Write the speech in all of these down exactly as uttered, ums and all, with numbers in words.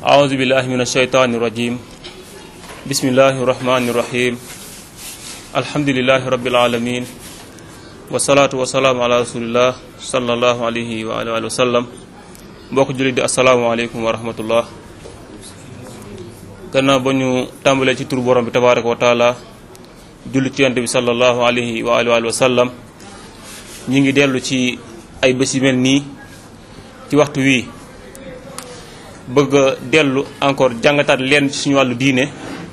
أعوذ بالله من الشيطان الرجيم بسم الله الرحمن الرحيم الحمد لله رب العالمين والصلاة والسلام على رسول الله صلى الله عليه وآله وسلم mbokk jullit di asalaamaaleykum wa rahmatullah gannaaw ba ñu tàmbalee ci tur borom bi tabaraka wa taala julli ci yonent bi sallallahu alayhi wa alihi wa sallam ñi ngi dellu ci ay bés yu mel nii ci waxtu wii bëgg a dellu encore jàngataat leen ci suñu wàllu diine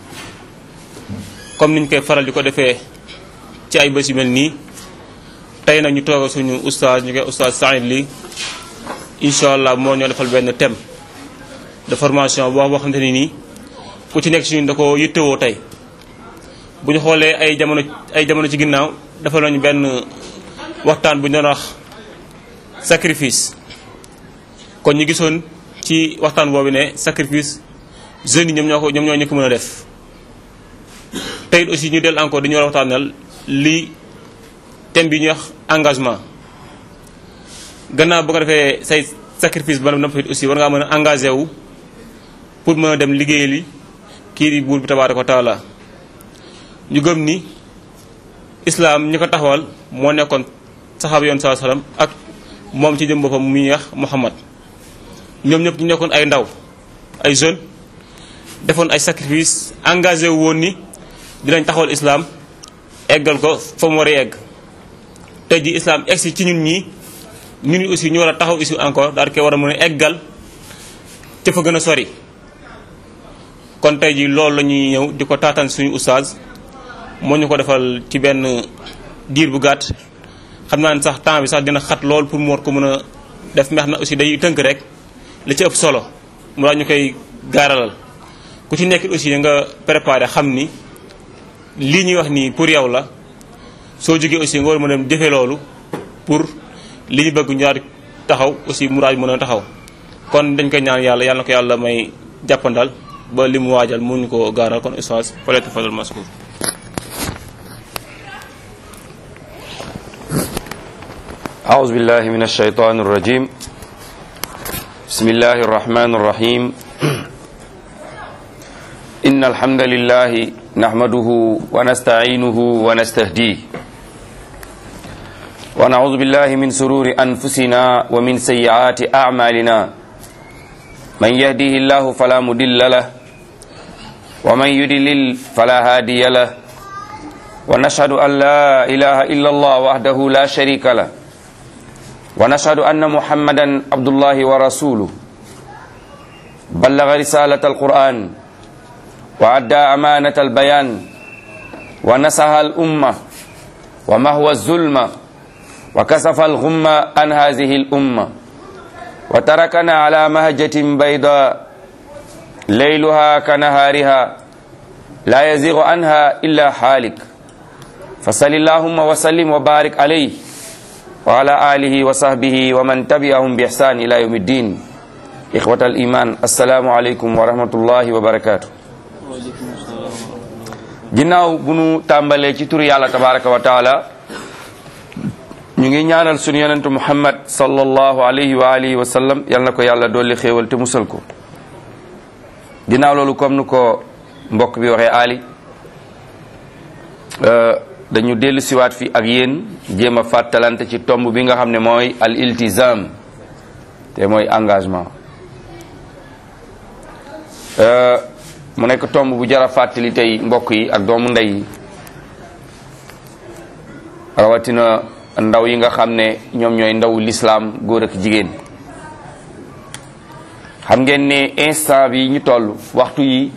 comme niñ koy faral di ko defee ci ay bés yu mel nii tey nag ñu toog suñu oustaz ñu koy oustaz Saïd Ly incha allah moo ñoo defal benn thème de formation boo boo xamante ni nii ku ci nekk si ñun da ko yittewoo tey bu ñu xoolee ay jamono ay jamono ci ginnaaw defal nañu benn waxtaan bu ñu doon wax sacrifice kon ñu gisoon ci waxtaan boobu ne sacrifice jeunes yi ñoom ñoo ko ñoom ñoo ñu ko mën a def tey aussi ñu del encore dañu war a waxtaanal li thème bi ñuy wax engagement gannaaw bu nga defee say sacrifice ba noppi aussi war ngaa mën a engagé wu pour mën a dem liggéey li kii di buur bi tabaaraka wa taala ñu gëm ni islam ñi ko taxawal moo nekkoon saxaaba yoon saa salaam ak moom ci jëm boppam muy wax Muhammad ñoom ñëpp ñu nekkoon ay ndaw ay jeunes defoon ay sacrifice engagé wu woon ni dinañ taxawal islam eggal ko fa mu war a egg tey ji islam egsi ci ñun ñii ñun aussi ñu war a taxaw ici encore daal koy war a mën a eggal te fa gën a sori kon tey ji loolu la ñuy ñëw di ko taataan suñu oustaz moo ñu ko defal ci benn diir bu gàtt xam naa ne sax temps bi sax dina xat lool pour mu war ko mën a def meex na aussi day tënk rek li ci ëpp solo mu daal ñu koy gaaralal ku ci nekk aussi nga préparé xam ni lii ñuy wax nii pour yow la soo jógee aussi nga war a mën a defee loolu pour li ñu bëgg ñu daal taxaw aussi mu daal mën a taxaw kon dañ koy ñaan yàlla yàlla na ko yàlla may jàppandal ba li mu waajal mu ñu ko gaaral kon ustaas fale tafadal maskur أعوذ بالله من الشيطان الرجيم بسم الله الرحمن الرحيم إن الحمد لله نحمده ونستعينه ونستهديه ونعوذ بالله من سرور أنفسنا ومن سيئات أعمالنا من يهديه الله فلا مضل له ومن يضلل فلا هادي له ونشهد أن لا إله إلا الله وحده لا شريك له ونشهد أن محمدا عبد الله ورسوله بلغ رسالة القرآن وأدى أمانة البيان ونصح الأمة ومهو الظلم وكشف الغمة عن هذه الأمة وتركنا على مهجة بيضاء ليلها كنهارها لا يزيغ عنها إلا حالك فصل اللهم وسلم وبارك عليه وعلى آله وصحبه ومن تبعهم بإحسان إلى يوم الدين إخوة الإيمان السلام عليكم ورحمة الله وبركاته ginnaaw bu nu tàmbalee ci turu yàlla tabaraka wa taala ñu ngi ñaanal sunu yonentu Muhammad sallallahu alayhi wa alihi wa sallam yal na ko yàlla dolli xéewal te musal ko ginnaaw loolu comme nu ko mbokk bi waxee Ali dañu dellu siwaat fi ak yéen jéem a fàttalante ci tomb bi nga xam ne mooy al iltizam te mooy engagement mu nekk tomb bu jara fàttali tey mbokk yi ak doomu ndey yi rawatina ndaw yi nga xam ne ñoom ñooy ndaw lislaam góor ak jigéen xam ngeen ne instant bi ñu toll waxtu yi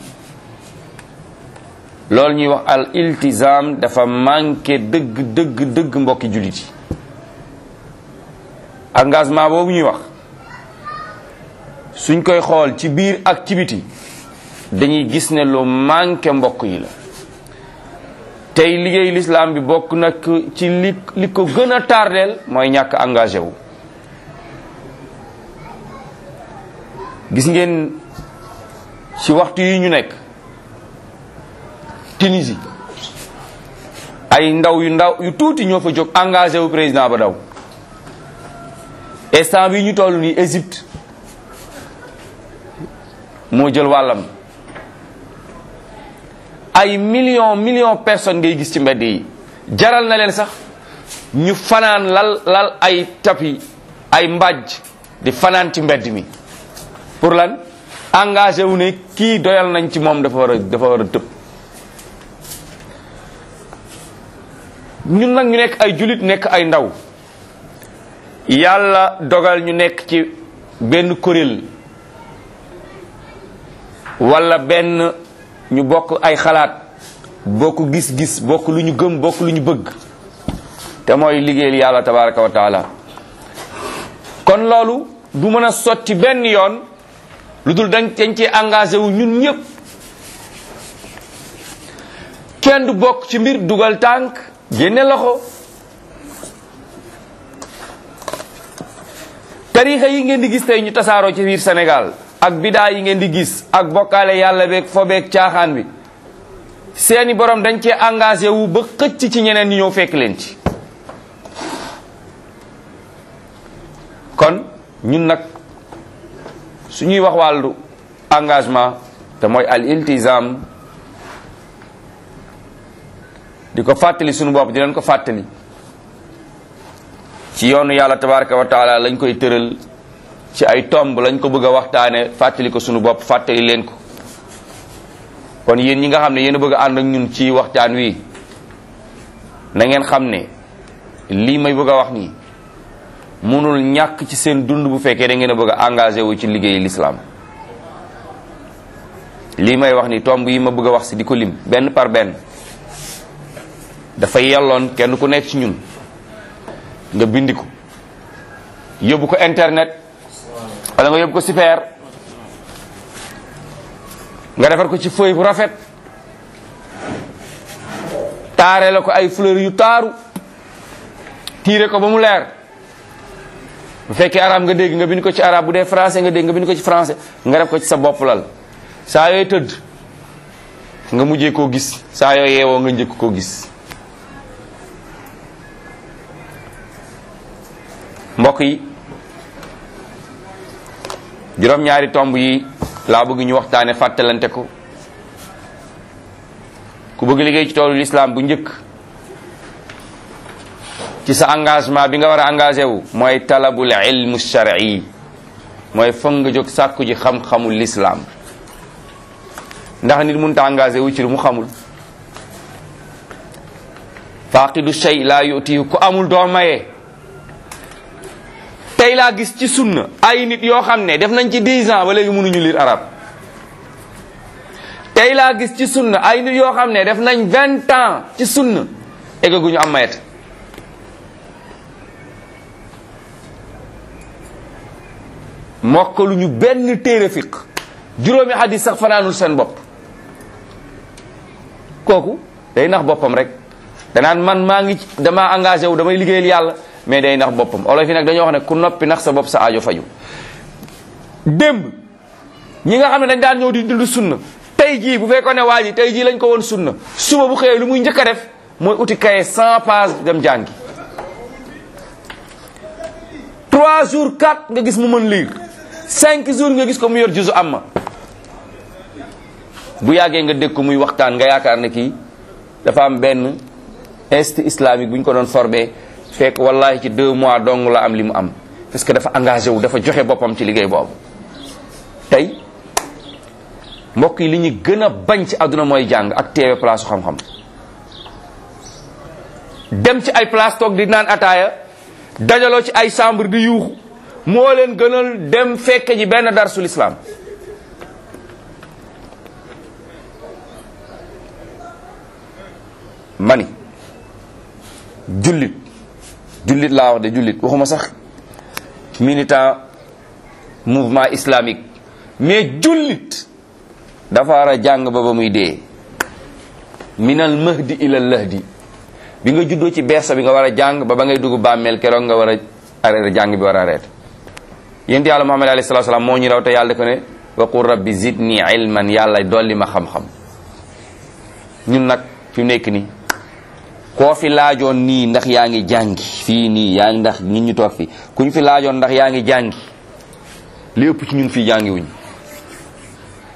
loolu ñuy wax al iltizam dafa manqué dëgg dëgg dëgg mbokki jullit yi engagement boobu ñuy wax suñ koy xool ci biir ak ci biti dañuy gis ne lu manqué mbokk yi la tey liggéey l'islam bi bokk nag ci li li ko gën a tardeel mooy ñàkk engagé wu gis ngeen ci waxtu yi ñu nekk Tunisie ay ndaw yu ndaw yu tuuti ñoo fa jóg engagé wu président ba daw instant bi ñu toll nii Égypte moo jël wàllam. ay millions millions personnes ngay gis ci mbedd yi jaral na leen sax ñu fanaan lal lal ay tapi ay mbàjj di fanaan ci mbedd mi pour lan engagé wu ne kii doyal nañ ci moom dafa war a dafa war a tëb. ñun nag ñu nekk ay julit nekk ay ndaw yàlla dogal ñu nekk ci benn kuréel wala benn ñu bokk ay xalaat bokk gis-gis bokk lu ñu gëm bokk lu ñu bëgg te mooy liggéeyal yàlla tabaraka wa taala. kon loolu du mën a sotti benn yoon lu dul dañ dañ cee engagé wu ñun ñëpp. kenn du bokk ci mbir dugal tànk génne loxo. tarixa yi ngeen di gis tey ñu tasaaroo ci biir Sénégal ak bidaa yi ngeen di gis ak bokkaale yàlla beeg fobeeg caaxaan bi seeni borom dañ cee engagé wu ba xëcc ci ñeneen ñi ñëw fekk leen ci. kon ñun nag suñuy wax wàllu engagement te mooy al iltizam di ko fàttali suñu bopp di leen ko fàttali ci yoonu yàlla tabaraka wa taala lañ koy tëral ci ay tomb lañ ko bëgg a waxtaane fàttali ko suñu bopp fàttali leen ko. kon yéen ñi nga xam ne yéen a bëgg a ànd ak ñun ci waxtaan wi na ngeen xam ne lii may bëgg a wax nii mënul ñàkk ci seen dund bu fekkee da ngeen a bëgg a engagé wu ci liggéeyu l'islam. lii may wax ni tomb yi ma bëgg a wax si di ko lim benn par benn dafay yelloon kenn ku nekk ci ñun nga bindi ko yóbbu ko internet wala nga yóbbu ko super nga defar ko ci feuille bu rafet taare la ko ay fleurs yu taaru tiire ko ba mu leer. bu fekkee arabe nga dégg nga bind ko ci arabe bu dee français nga dégg nga bind ko ci français nga def ko ci sa bopp lal saa yooy tëdd nga mujjee koo gis saa yooy yeewoo nga njëkk koo gis. mbokk yi juróom-ñaari tomb yi laa bëgg ñu waxtaane fàttalante ko. ku bëgg liggéey ci toolu l'islam bu njëkk ci sa engagement bi nga war a engagé wu mooy talabul ilmu shar'i mooy foog nga jóg sàkku ji xam-xamul l'islam ndax nit mënut a engagé wu ci lu mu xamul. faaqidu shay laa yutihi ku amul doo maye. tey laa gis ci sunna ay nit yoo xam ne def nañ ci dix ans ba léegi mënuñu lire arabe. tey laa gis ci sunna ay nit yoo xam ne def nañ vingt ans ci sunna eggaguñu am mayet. mokkaluñu benn téere fiq juróomi hadis sax fanaanul seen bopp. kooku day nax boppam rek danaan man maa ngi damaa engagé wu damay liggéeyal yàlla mais day nax boppam. olof yi nag dañoo wax ne ku noppi nax sa bopp sa aajo faju. démb ñi nga xam ne dañ daan ñëw di dund sunna tey jii bu fekkoon ne waa ji tey jii lañ ko woon sunna suba bu xëyee lu muy njëkk a def mooy uti kaye cent pages dem jàngi. trois jours quatre nga gis mu mën lire cinq jours nga gis ko mu yor juzu amma. bu yàggee nga dégg ko muy waxtaan nga yaakaar ne kii dafa am benn institut islamique bu ñu ko doon formé fekk wallahi ci deux mois dong la am li mu am parce que dafa engagé wu dafa joxe boppam ci liggéey boobu. tey mbokk yi li ñu gën a bañ ci àdduna mooy jàng ak teewe place xam-xam. dem ci ay place toog di naan ataaya dajaloo ci ay chambre di yuuxu moo leen gënal dem fekke ji benn darsul islam. mani jullit jullit laa wax de jullit waxuma sax militant mouvement islamique mais jullit dafa war a jàng ba ba muy dee. minal mahdi ilal lahdi bi nga juddoo ci bersa bi nga war a jàng ba ba ngay dugg bàmmeel keroog nga war a arrêté jàng bi war a arrêté. yént yàlla Muhammad alayhi salaatu salaam moo ñu raw te yàlla ko ne wa qul rabbi zidni ilman yàlla dolli ma xam-xam. ñun nag fi mu nekk nii koo fi laajoon nii ndax yaa ngi jàngi fii nii yaa ngi ndax nit ñu toog fi ku ñu fi laajoon ndax yaa ngi jàngi li ëpp ci ñun fii jàngi wuñ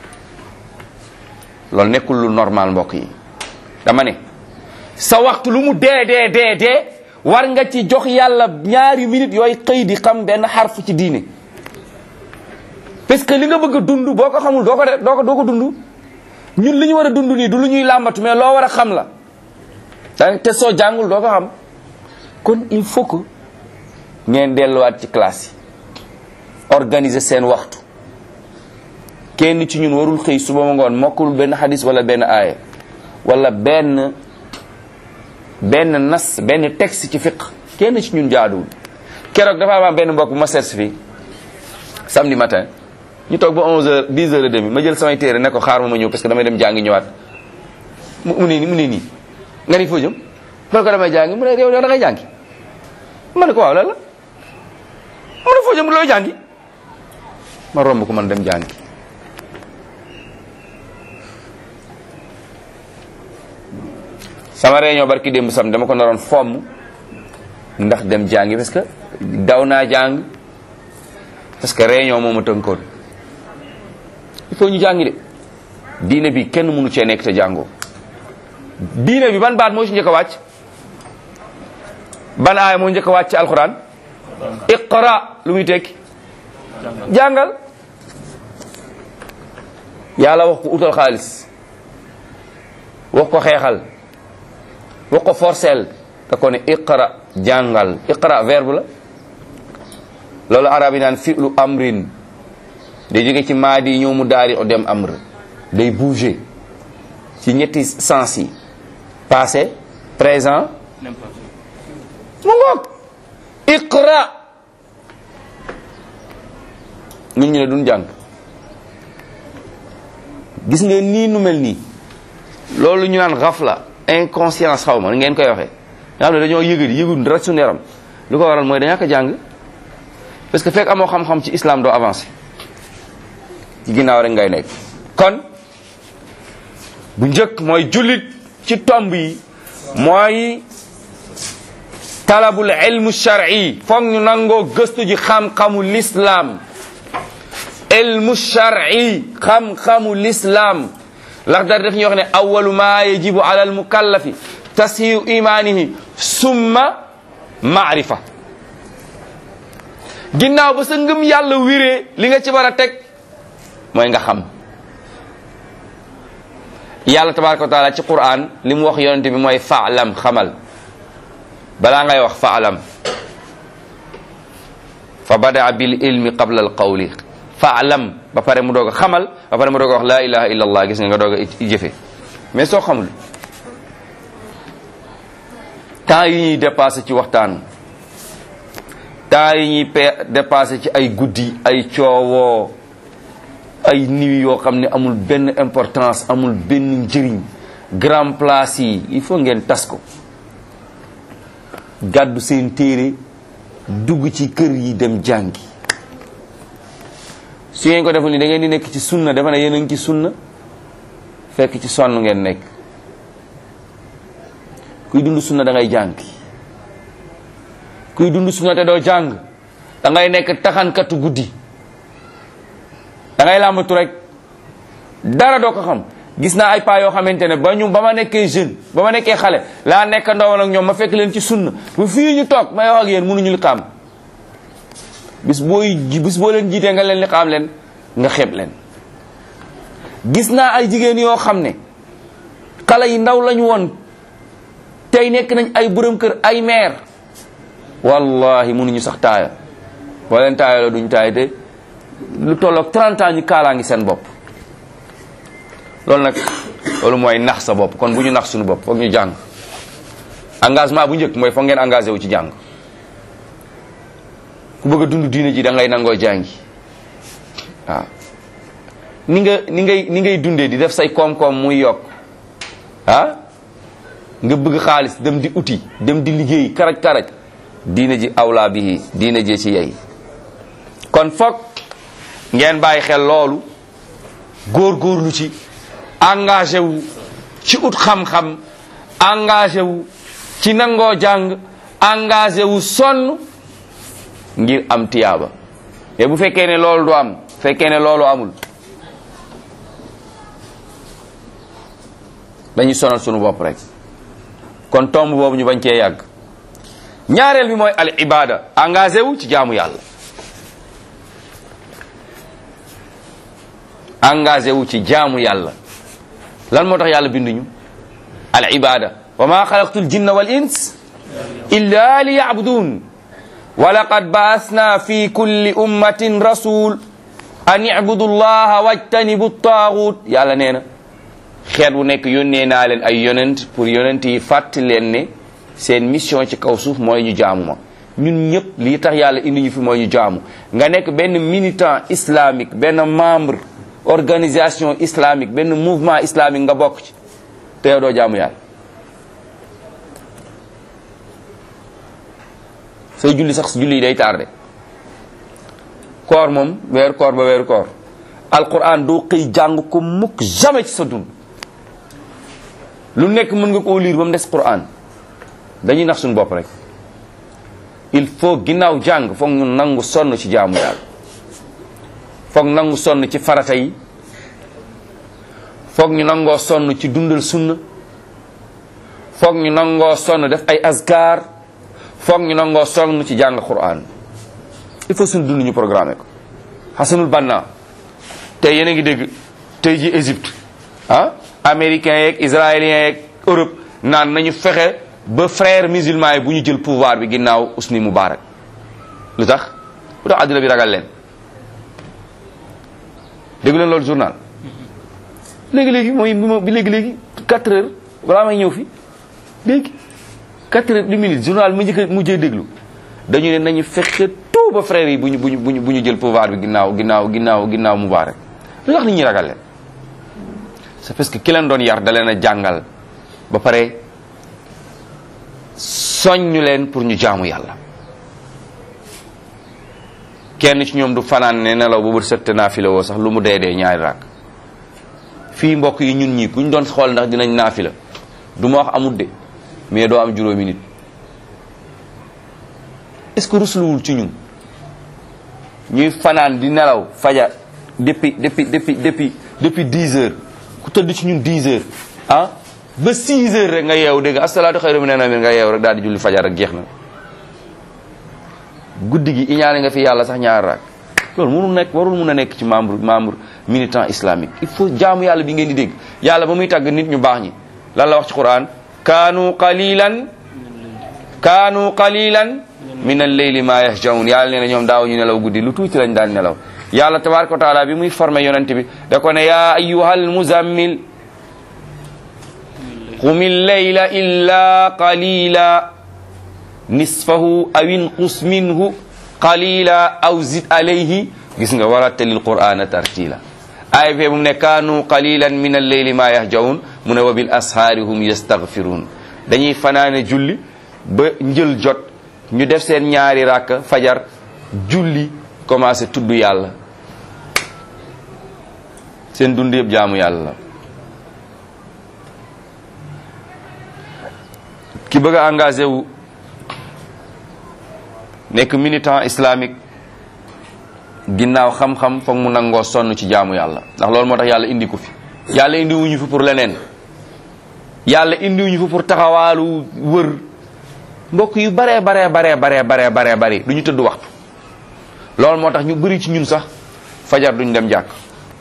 loolu nekkul lu normal mbokk yi. dama ne sa waxtu lu mu dee dee dee dee war nga ci jox yàlla ñaari minutes yooyu xëy di xam benn xarfu ci diine, parce que li nga bëgg a dund boo ko xamul doo ko doo ko doo ko dund. ñun li ñu war a dund nii du lu ñuy làmbatu mais loo war a xam la te soo jàngul doo ko xam. kon il faut que ngeen delluwaat ci classe yi organiser seen waxtu. kenn ci ñun warul xëy suba ma ngoon mokkul benn xadis wala benn aaya wala benn benn nas benn texte ci fiqh. kenn ci ñun jaaduwul. keroog dafa am benn mbokk bu ma seet fii samedi matin ñu toog ba onze heures dix heures et demi ma jël samay téere ne ko xaar ma ma ñëw parce que damay dem jàngi ñëwaat mu mu ne nii mu ne nii nga ni foo jëm ma ne ko damay jàngi mu ne yow da ngay jàngi ma ne ko waaw lan la mu ne foo jëm looy jàngi ma romb ko man dem jàngi. sama réunion barki démb sam dama ko naroon fomm ndax dem jàngi parce que daw naa jàng parce que réunion moo ma tënkoon. il faut ñu jàngi de diine bi kenn mënu cee nekk te jàngoo. diine bi ban baat moo ci njëkk a wàcc ban aaya moo njëkk a wàcc ci alquran iqra lu muy tekki jàngal. yàlla wax ko utal xaalis wax ko xeexal wax ko forcel da ko ne iqra jàngal. iqra verbe la loolu arab yi naan fi'lu amrin day jóge ci maadi ñëw mu daari o dem amr day bouger ci ñetti sens yi passé présent mu ngoog. iqra nit ñi ne duñ jàng. gis nga nii nu mel nii loolu ñu naan ghafla inconscience xaw ma ngeen koy waxee nga xam ne dañoo yëgadi yëgul dara suñu yaram lu ko waral mooy dañaa ko jàng parce que fekk amoo xam-xam ci islam doo avancé ci ginnaaw rek ngay nekk. kon bu njëkk mooy jullit ci tomb yi mooy talabul ilmu shar'i foog ñu nangoo gëstu ji xam-xamu l'islam. ilmu shar'i xam-xamu l'islam ndax dara daf ñuy wax ne awwalu ma yajibu ala al mukallafi tashihu imanihi summa maarifa. ginnaaw ba sa ngëm yàlla wiree li nga ci war a teg mooy nga xam. yàlla tabaraka wa taala ci Qur'an li mu wax yonente bi mooy fa'lam xamal balaa ngay wax fa'lam fa bada bil ilmi qabla al qawli. fa'lam ba pare mu doog a xamal ba pare mu doog a wax la ilaha illa allah gis nga nga doog a jëfe. mais soo xamul temps yi ñuy dépassé ci waxtaan temps yi ñuy pe dépassé ci ay guddi ay coowoo ay niw yoo xam ne amul benn importance amul benn njëriñ grand place yi il faut ngeen tas ko gàddu seen téere dugg ci kër yi dem jàngi. su ngeen ko deful ni da ngeen di nekk ci sunna dafa ne yéen a ngi ci sunna fekk ci sonn ngeen nekk. kuy dund sunna da ngay jàng kuy dund sunna te doo jàng da ngay nekk taxankatu guddi da ngay làmbatu rek dara doo ko xam. gis naa ay paa yoo xamante ne ba ñu ba ma nekkee jeune ba ma nekkee xale laa nekk ndawoon ak ñoom ma fekk leen ci sunna bu fii ñu toog may wax ak yéen mënuñu li xam bis booy bis boo leen jiitee nga leen li xam leen nga xeeb leen. gis naa ay jigéen yoo xam ne xale yi ndaw lañu woon tey nekk nañ ay borom kër ay meer wallahi mënuñu sax taaya boo leen taaya la duñ taaya te lu tolloog trente ans ñu kaalaa ngi seen bopp. loolu nag loolu mooy nax sa bopp. kon bu ñu nax suñu bopp foog ñu jàng. engagement bu njëkk mooy foog ngeen engagé wu ci jàng. ku bëgg a dund diine ji da ngay nangoo jàngi waaw ni nga ni ngay ni ngay dundee di def say koom-koom muy yokk ah nga bëgg xaalis dem di uti dem di liggéey karaj karaj diine ji awlaa bi diine ji ci yey. kon foog ngeen bàyyi xel loolu góor-góorlu ci engagé wu ci ut xam-xam engagé wu ci nangoo jàng engagé wu sonn ngir am tiyaaba. te bu fekkee ne loolu du am fekkee ne loolu amul dañuy sonal sunu bopp rek. kon tomb boobu ñu bañ cee yàgg. ñaareel bi mooy al ibada engagé wu ci jaamu yàlla. engagé wu ci jaamu yàlla lan moo tax yàlla binduñu al ibada wa ma xalaqtul jinna wal ins illa li yabudun wa laqad baasna fi kulli ummatin rasul an ibudu llaha wajtanibu taagut yàlla nee na xeet wu nekk yónnee naa leen ay yonent pour yonent yi fàttali leen ne seen mission ci kaw suuf mooy ñu jaamu ma ñun ñëpp lii tax yàlla indi ñu fi mooy ñu jaamu nga nekk benn militant islamique benn membre organisation islamique benn mouvement islamique nga bokk ci te yow doo jaamu yàlla sooy julli sax julli yi day tardé koor moom weeru koor ba weeru koor alquran doo xëy jàng ko mukk jamais ci sa dund lu nekk mën nga koo lire ba mu des quran dañuy nax suñu bopp rek il faut ginnaaw jàng foog ñu nangu sonn ci jaamu yàlla foog nangu sonn ci farata yi foog ñu nangoo sonn ci dundal sunna foog ñu nangoo sonn def ay azkar foog ñu nangoo sonn ci jàng quran il faut suñu dund ñu programmé ko Hassanul Banna tey yéen a ngi dégg tey ji Égypte ah américains yeeg israéliens yeeg Europe naan nañu fexe ba frères musulmans yi bu ñu jël pouvoir bi ginnaaw Hosni Moubarak lu tax lu tax àdduna bi ragal leen dégg leen loolu journal léegi-léegi mooy bi léegi-léegi quatre heures balaa may ñëw fi léegi quatre heures dix minutes journal mu njëkk mujjee déglu dañu ne nañu fexe tout ba frères yi bu ñu bu ñu bu ñu bu ñu jël pouvoir bi ginnaaw ginnaaw ginnaaw ginnaaw Moubarak lu tax nit ñi ragal leen c'est parce que ki leen doon yar da leen a jàngal ba pare soññu leen pour ñu jaamu yàlla kenn ci ñoom du fanaan ne nelaw ba bët set naafila woo sax lu mu dee dee ñaari raak fii mbokk yi ñun ñii ku ñu doon xool ndax dinañ naafila du ma wax amut de mais doo am juróomi nit est-ce que rusluwul ci ñun ñuy fanaan di nelaw fajar depuis depuis depuis depuis depuis dix heures ku tëdd ci ñun dix heures ah ba six heures rek nga yeewu dégg asalaatu xayru minan nawm nga yeewu rek daal di julli fajar rek jeex na guddi gi iñaane nga fi yàlla sax ñaar raak loolu mënul nekk warul mun a nekk ci membre membre militant islamique il faut jaamu yàlla bi ngeen di dégg yàlla ba muy tàgg nit ñu baax ñi lan la wax ci quran kaanu qalilan kaanu qalilan min al-layli ma yahjaun yàlla nee na ñoom daaw ñu nelaw guddi lu tuuti lañ daan nelaw yàlla tabaraka wa taala bi muy formé yonent bi da ko ne yaa ayyuhal muzammil qumil layla illa qalila nisfahu aw inqus minhu qalila aw zid alayhi gis nga warattilil qur'ana tartila ay fe mu ne kaanu qalilan min al-layli ma yahjaun mu ne wa bil ashaari hum yastaghfirun dañuy fanaane julli ba njël jot ñu def seen ñaari rakk fajar julli commencé tudd yàlla seen dund yëpp jaamu yàlla la ki bëgg a engagé wu nekk militant islamique ginnaaw xam-xam foog mu nangoo sonn ci jaamu yàlla ndax loolu moo tax yàlla indi ko fi yàlla indi wuñu fi pour leneen yàlla indi wuñu fi pour taxawaalu wër mbokk yu baree baree baree baree baree baree bari du ñu tëdd waxtu loolu moo tax ñu bëri ci ñun sax fajar duñ dem jàkk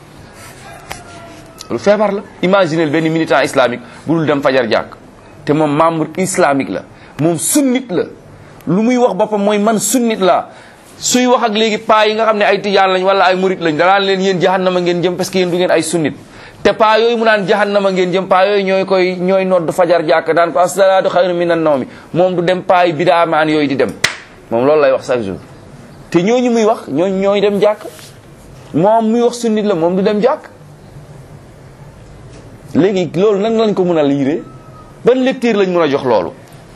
lu feebar la imaginez benn militant islamique bu dul dem fajar jàkk te moom membre islamique la moom sunnit la lu muy wax boppam mooy man sunnit la suy wax ak léegi paa yi nga xam ne ay tijaan lañ wala ay murit lañ danaan leen yéen jahannama ngeen jëm parce que yéen du ngeen ay sunnit te paa yooyu mu naan jahannama ngeen jëm paa yooyu ñooy koy ñooy nodd fajar jàkk daan ko as-salaatu xayrun minan nawmi moom du dem paa yi bidaamaan yooyu di dem moom loolu lay wax chaque jour te ñooñu muy wax ñooñu ñooy dem jàkk moom muy wax sunnit la moom du dem jàkk léegi loolu nan lañ ko mën a liire ban lecture lañ mën a jox loolu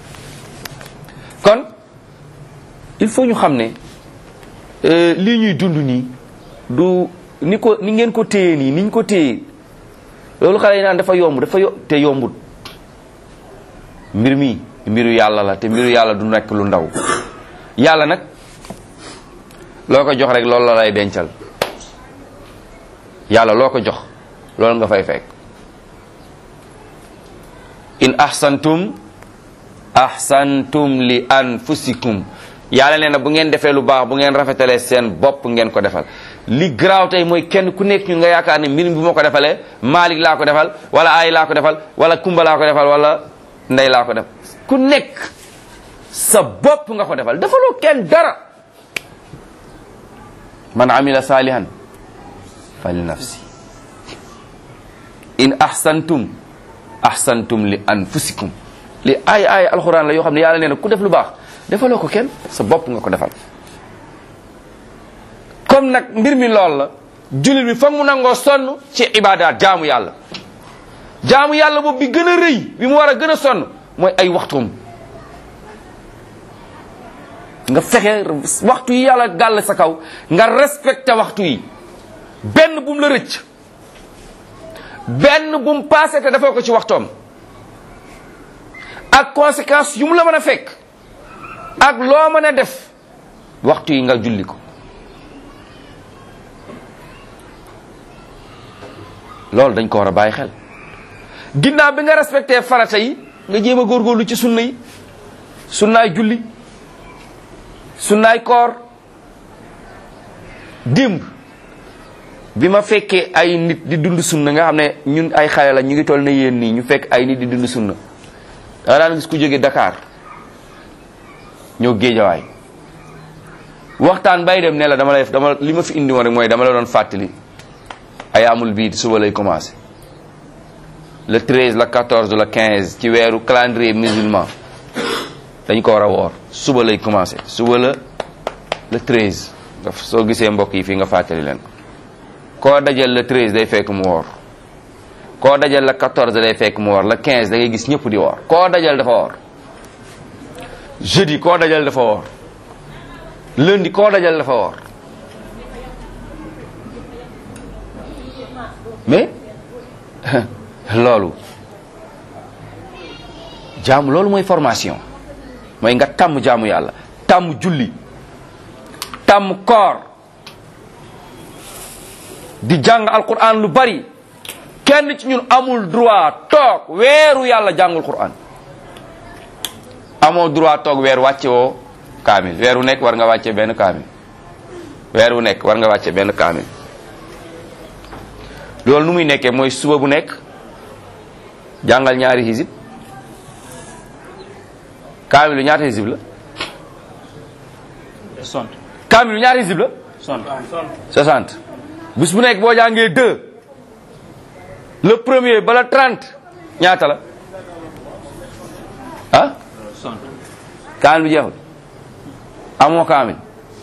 kon il faut ñu xam ne lii ñuy dund nii du ni ko ni ngeen ko téye nii niñ ko téye loolu xale yi naan dafa yomb dafa yo te yombut mbir mi mbiru yàlla la te mbiru yàlla du nekk lu ndaw yàlla nag loo ko jox rek loolu la lay dencal yàlla loo ko jox loolu nga fay fekk in ahsantum ahsantum li anfusikum yàlla nee na bu ngeen defee lu baax bu ngeen rafetalee seen bopp ngeen ko defal. li garaaw tey mooy kenn ku nekk ñu nga yaakaar ne mbir mi bu ma ko defalee Malick laa ko defal wala ay laa ko defal wala Kumba laa ko defal wala Ndey laa ko def ku nekk sa bopp nga ko defal defaloo kenn dara. man amila salihan fali nafsi in ahsantum ahsantum li anfusikum li ay ay alxuraan la yoo xam ne yàlla nee na ku def lu baax defaloo ko kenn sa bopp nga ko defal. comme nag mbir mi lool la jullit bi foog mu nangoo sonn ci ibaadaat jaamu yàlla jaamu yàlla boobu bi gën a rëy bi mu war a gën a sonn mooy ay waxtuum nga fexe waxtu yi yàlla gàll sa kaw nga respecté waxtu yi benn bu mu la rëcc benn bu mu passé te dafoo ko ci waxtoom ak conséquence yu mu la mën a fekk ak loo mën a def waxtu yi nga julli ko. loolu dañ ko war a bàyyi xel ginnaaw bi nga respecté farata yi nga jéem a góorgóorlu ci sunna yi sunnaay julli sunnaay koor. démb bi ma fekkee ay nit di dund sunna nga xam ne ñun ay xale la ñu ngi toll na yéen nii ñu fekk ay nit di dund sunna da daan gis ku jóge Dakar ñëw Géejawaay waxtaan bay dem ne la dama lay dama li ma fi indi woon rek mooy dama la doon fàttali ay amul bii suba lay commencé le treize le quatorze le quinze ci weeru calendrier musulman dañ ko war a woor suba lay commencé suba la le treize soo gisee mbokk yi fii nga fàttali leen koo dajal le treize day fekk mu woor koo dajal le quatorze day fekk mu woor le quinze da ngay gis ñëpp di woor koo dajal dafa woor jeudi koo dajal dafa woor lundi koo dajal dafa woor mais loolu jaamu loolu mooy formation mooy nga tàmm jaamu yàlla tàmm julli tàmm koor di jàng alquran lu bari kenn ci ñun amul droit toog weeru yàlla jàngul quran amoo droit toog weer wàcce woo kaamil weer wu nekk war nga wàcce benn kaamil weer wu nekk war nga wàcce benn kaamil loolu nu muy nekkee mooy suba bu nekk jàngal ñaari hizib kaamil lu ñaata hizib la soixante kaamil lu ñaata hizib la soixante bis bu nekk boo jàngee deux le premier ba la trente ñaata la ah kaamil bi jeexul amoo kaamil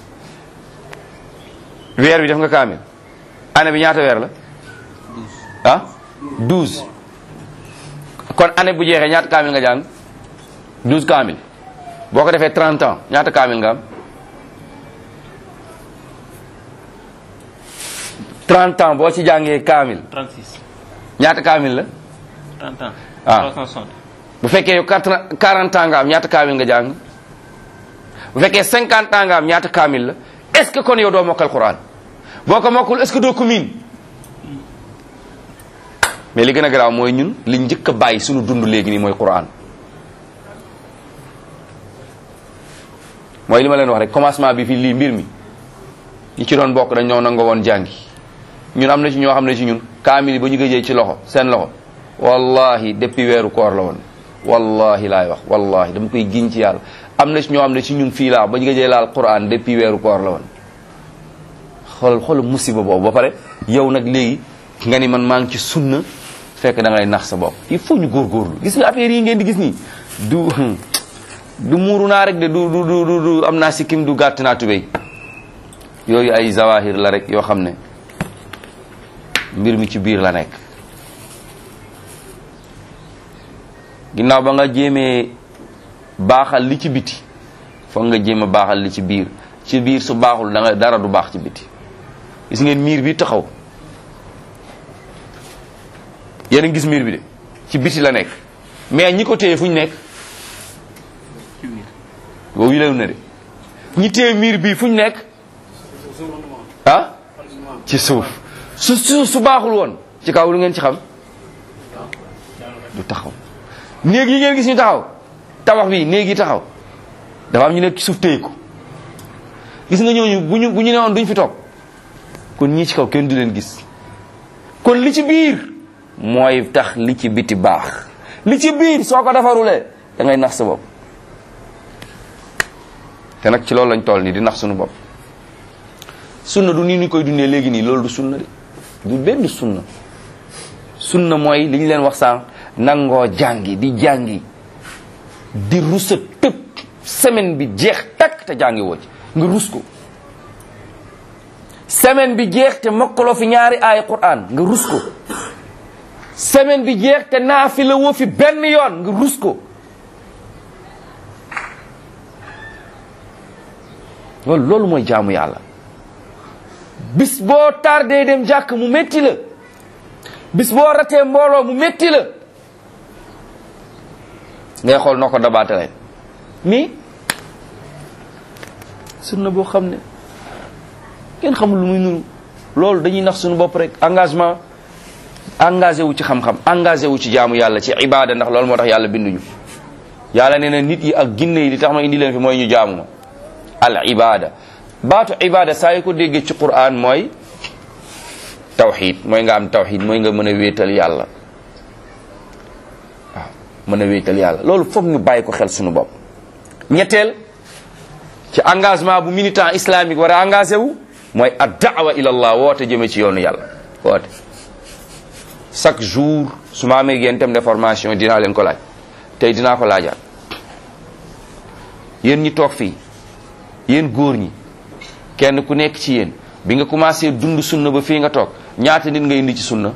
weer bi def nga kaamil année bi ñaata weer la ah douze kon année bu jeexee ñaata kaamil nga jàng douze kaamil boo ko defee trente ans ñaata kaamil nga am trente ans boo ci jàngee kaamil trente-six ñaata kaamil la trente ans ah trois cent soixante bu fekkee yow quarante ans nga am ñaata kaamil nga jàng bu fekkee cinquante ans nga am ñaata kaamil la est-ce que kon yow doo mokkal Qur'an boo ko mokkul est-ce que doo ko miin mais li gën a garaaw mooy ñun li njëkk a bàyyi suñu dund léegi nii mooy Qur'an mooy li ma leen wax rek commencement bi fii lii mbir mi ñi ci doon bokk dañ ñoo nangoo woon jàngi ñun am na ci ñoo xam ne ci ñun kaamil yi ba ñu gëjee ci loxo seen loxo wallahi depuis weeru koor la woon wallahi laay wax wallahi dama koy giñ ci yàlla am na ci ñoo xam ne ci ñun fii laa ba ñu gëjee laal Qur'an depuis weeru koor la woon xool xool musiba boobu ba pare yow nag léegi nga ni man maa ngi ci sunna fekk da ngay nax sa bopp il faut ñu góorgóorlu gis nga affaire yi ngeen di gis nii du du muuru naa rek de du du du du am naa sikkim du gàtt naa tubéy yooyu ay zawahir la rek yoo xam ne mbir mi ci biir la nekk ginnaaw ba nga jéemee baaxal li ci biti foog nga jéem a baaxal li ci biir ci biir su baaxul da nga dara du baax ci biti gis ngeen miir bi taxaw yéen a gis miir bi de ci biti la nekk mais ñi ko téye fu ñu nekk boobu yi lew na de ñi téye miir bi fu ñu nekk ah ci suuf su su su baaxul woon ci kaw lu ngeen ci xam du taxaw néeg yi ngeen gis ñu taxaw tabax bi néeg yi taxaw dafa am ñu nekk ci suuf téye ko gis nga ñooñu bu ñu bu ñu newoon duñ fi toog kon ñii ci kaw kenn du leen gis kon li ci biir mooy tax li ci biti baax li ci biir soo ko defarulee da ngay nax sa bopp te nag ci loolu lañ toll nii di nax suñu bopp sunna du nii ñu koy dundee léegi nii loolu du sunna de du benn sunna sunna mooy li ñu leen wax sànq nangoo jàngi di jàngi di rusa tëb semaine bi jeex takk te jàngi woo ci nga rus ko semaine bi jeex te mokkaloo fi ñaari aay Qur'an nga rus ko semaine bi jeex te naafila woo fi benn yoon nga rus ko loolu loolu mooy jaamu yàlla bis boo tardé dem jàkk mu métti la bis boo ratee mbooloo mu métti la ngay xool noo ko dabaatale mais sunna boo xam ne kenn xamul lu muy nuru loolu dañuy nax suñu bopp rek engagement engagé wu ci xam-xam engagé wu ci jaamu yàlla ci ibada ndax loolu moo tax yàlla binduñu yàlla nee na nit yi ak ginne yi li tax ma indi leen fi mooy ñu jaamu ma al ibada baatu ibada saa yu ko déggee ci Qur'an mooy tawxid mooy nga am tawxid mooy nga mën a wéetal yàlla waaw mën a wéetal yàlla loolu foog ñu bàyyi ko xel suñu bopp ñetteel ci engagement bu militant islamique war a engagé wu mooy ad da'wa ila allah woote jëme ci yoonu yàlla woote chaque jour su ma amee yéen thème de formation dinaa leen ko laaj tey dinaa ko laajaat yéen ñi toog fii yéen góor ñi kenn ku nekk ci yéen bi nga commencé dund sunna ba fii nga toog ñaata nit nga indi ci sunna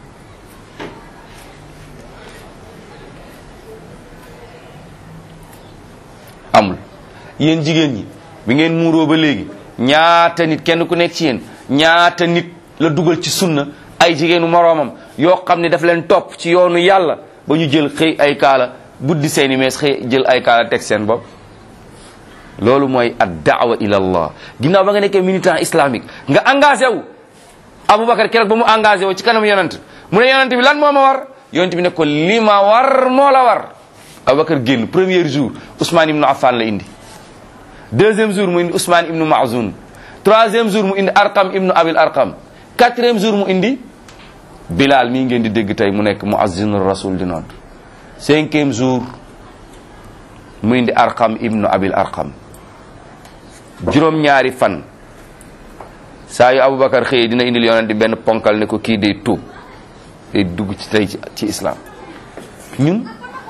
amul yéen jigéen ñi bi ngeen muuroo ba léegi ñaata nit kenn ku nekk ci yéen ñaata nit la dugal ci sunna ay jigéenu moroomam yoo xam ne daf leen topp ci yoonu yàlla ba ñu jël xëy ay kaala buddi seeni mees xëy jël ay kaala teg seen bopp loolu mooy ad da'wa ila allah ginnaaw ba nga nekkee militant islamique nga engagé wu Aboubacar keroog ba mu engagé wu ci kanam yonent mu ne yonent bi lan moo ma war yonent bi ne ko li ma war moo la war Aboubacar génn premier jour Ousmane ibnu Affan la indi deuxième jour mu indi Ousmane ibnu Maazun troisième jour mu indi Arqam ibnu Abil Arqam quatrième jour mu indi Bilal mii ngeen di dégg tey mu nekk muazzinur rasul di nodd cinquième jour mu indi Arqam ibnu Abil Arqam juróom-ñaari fan saa yu Aboubacar xëy dina indil yonent benn ponkal ne ko kii day tuub day dugg ci tey ci islam ñun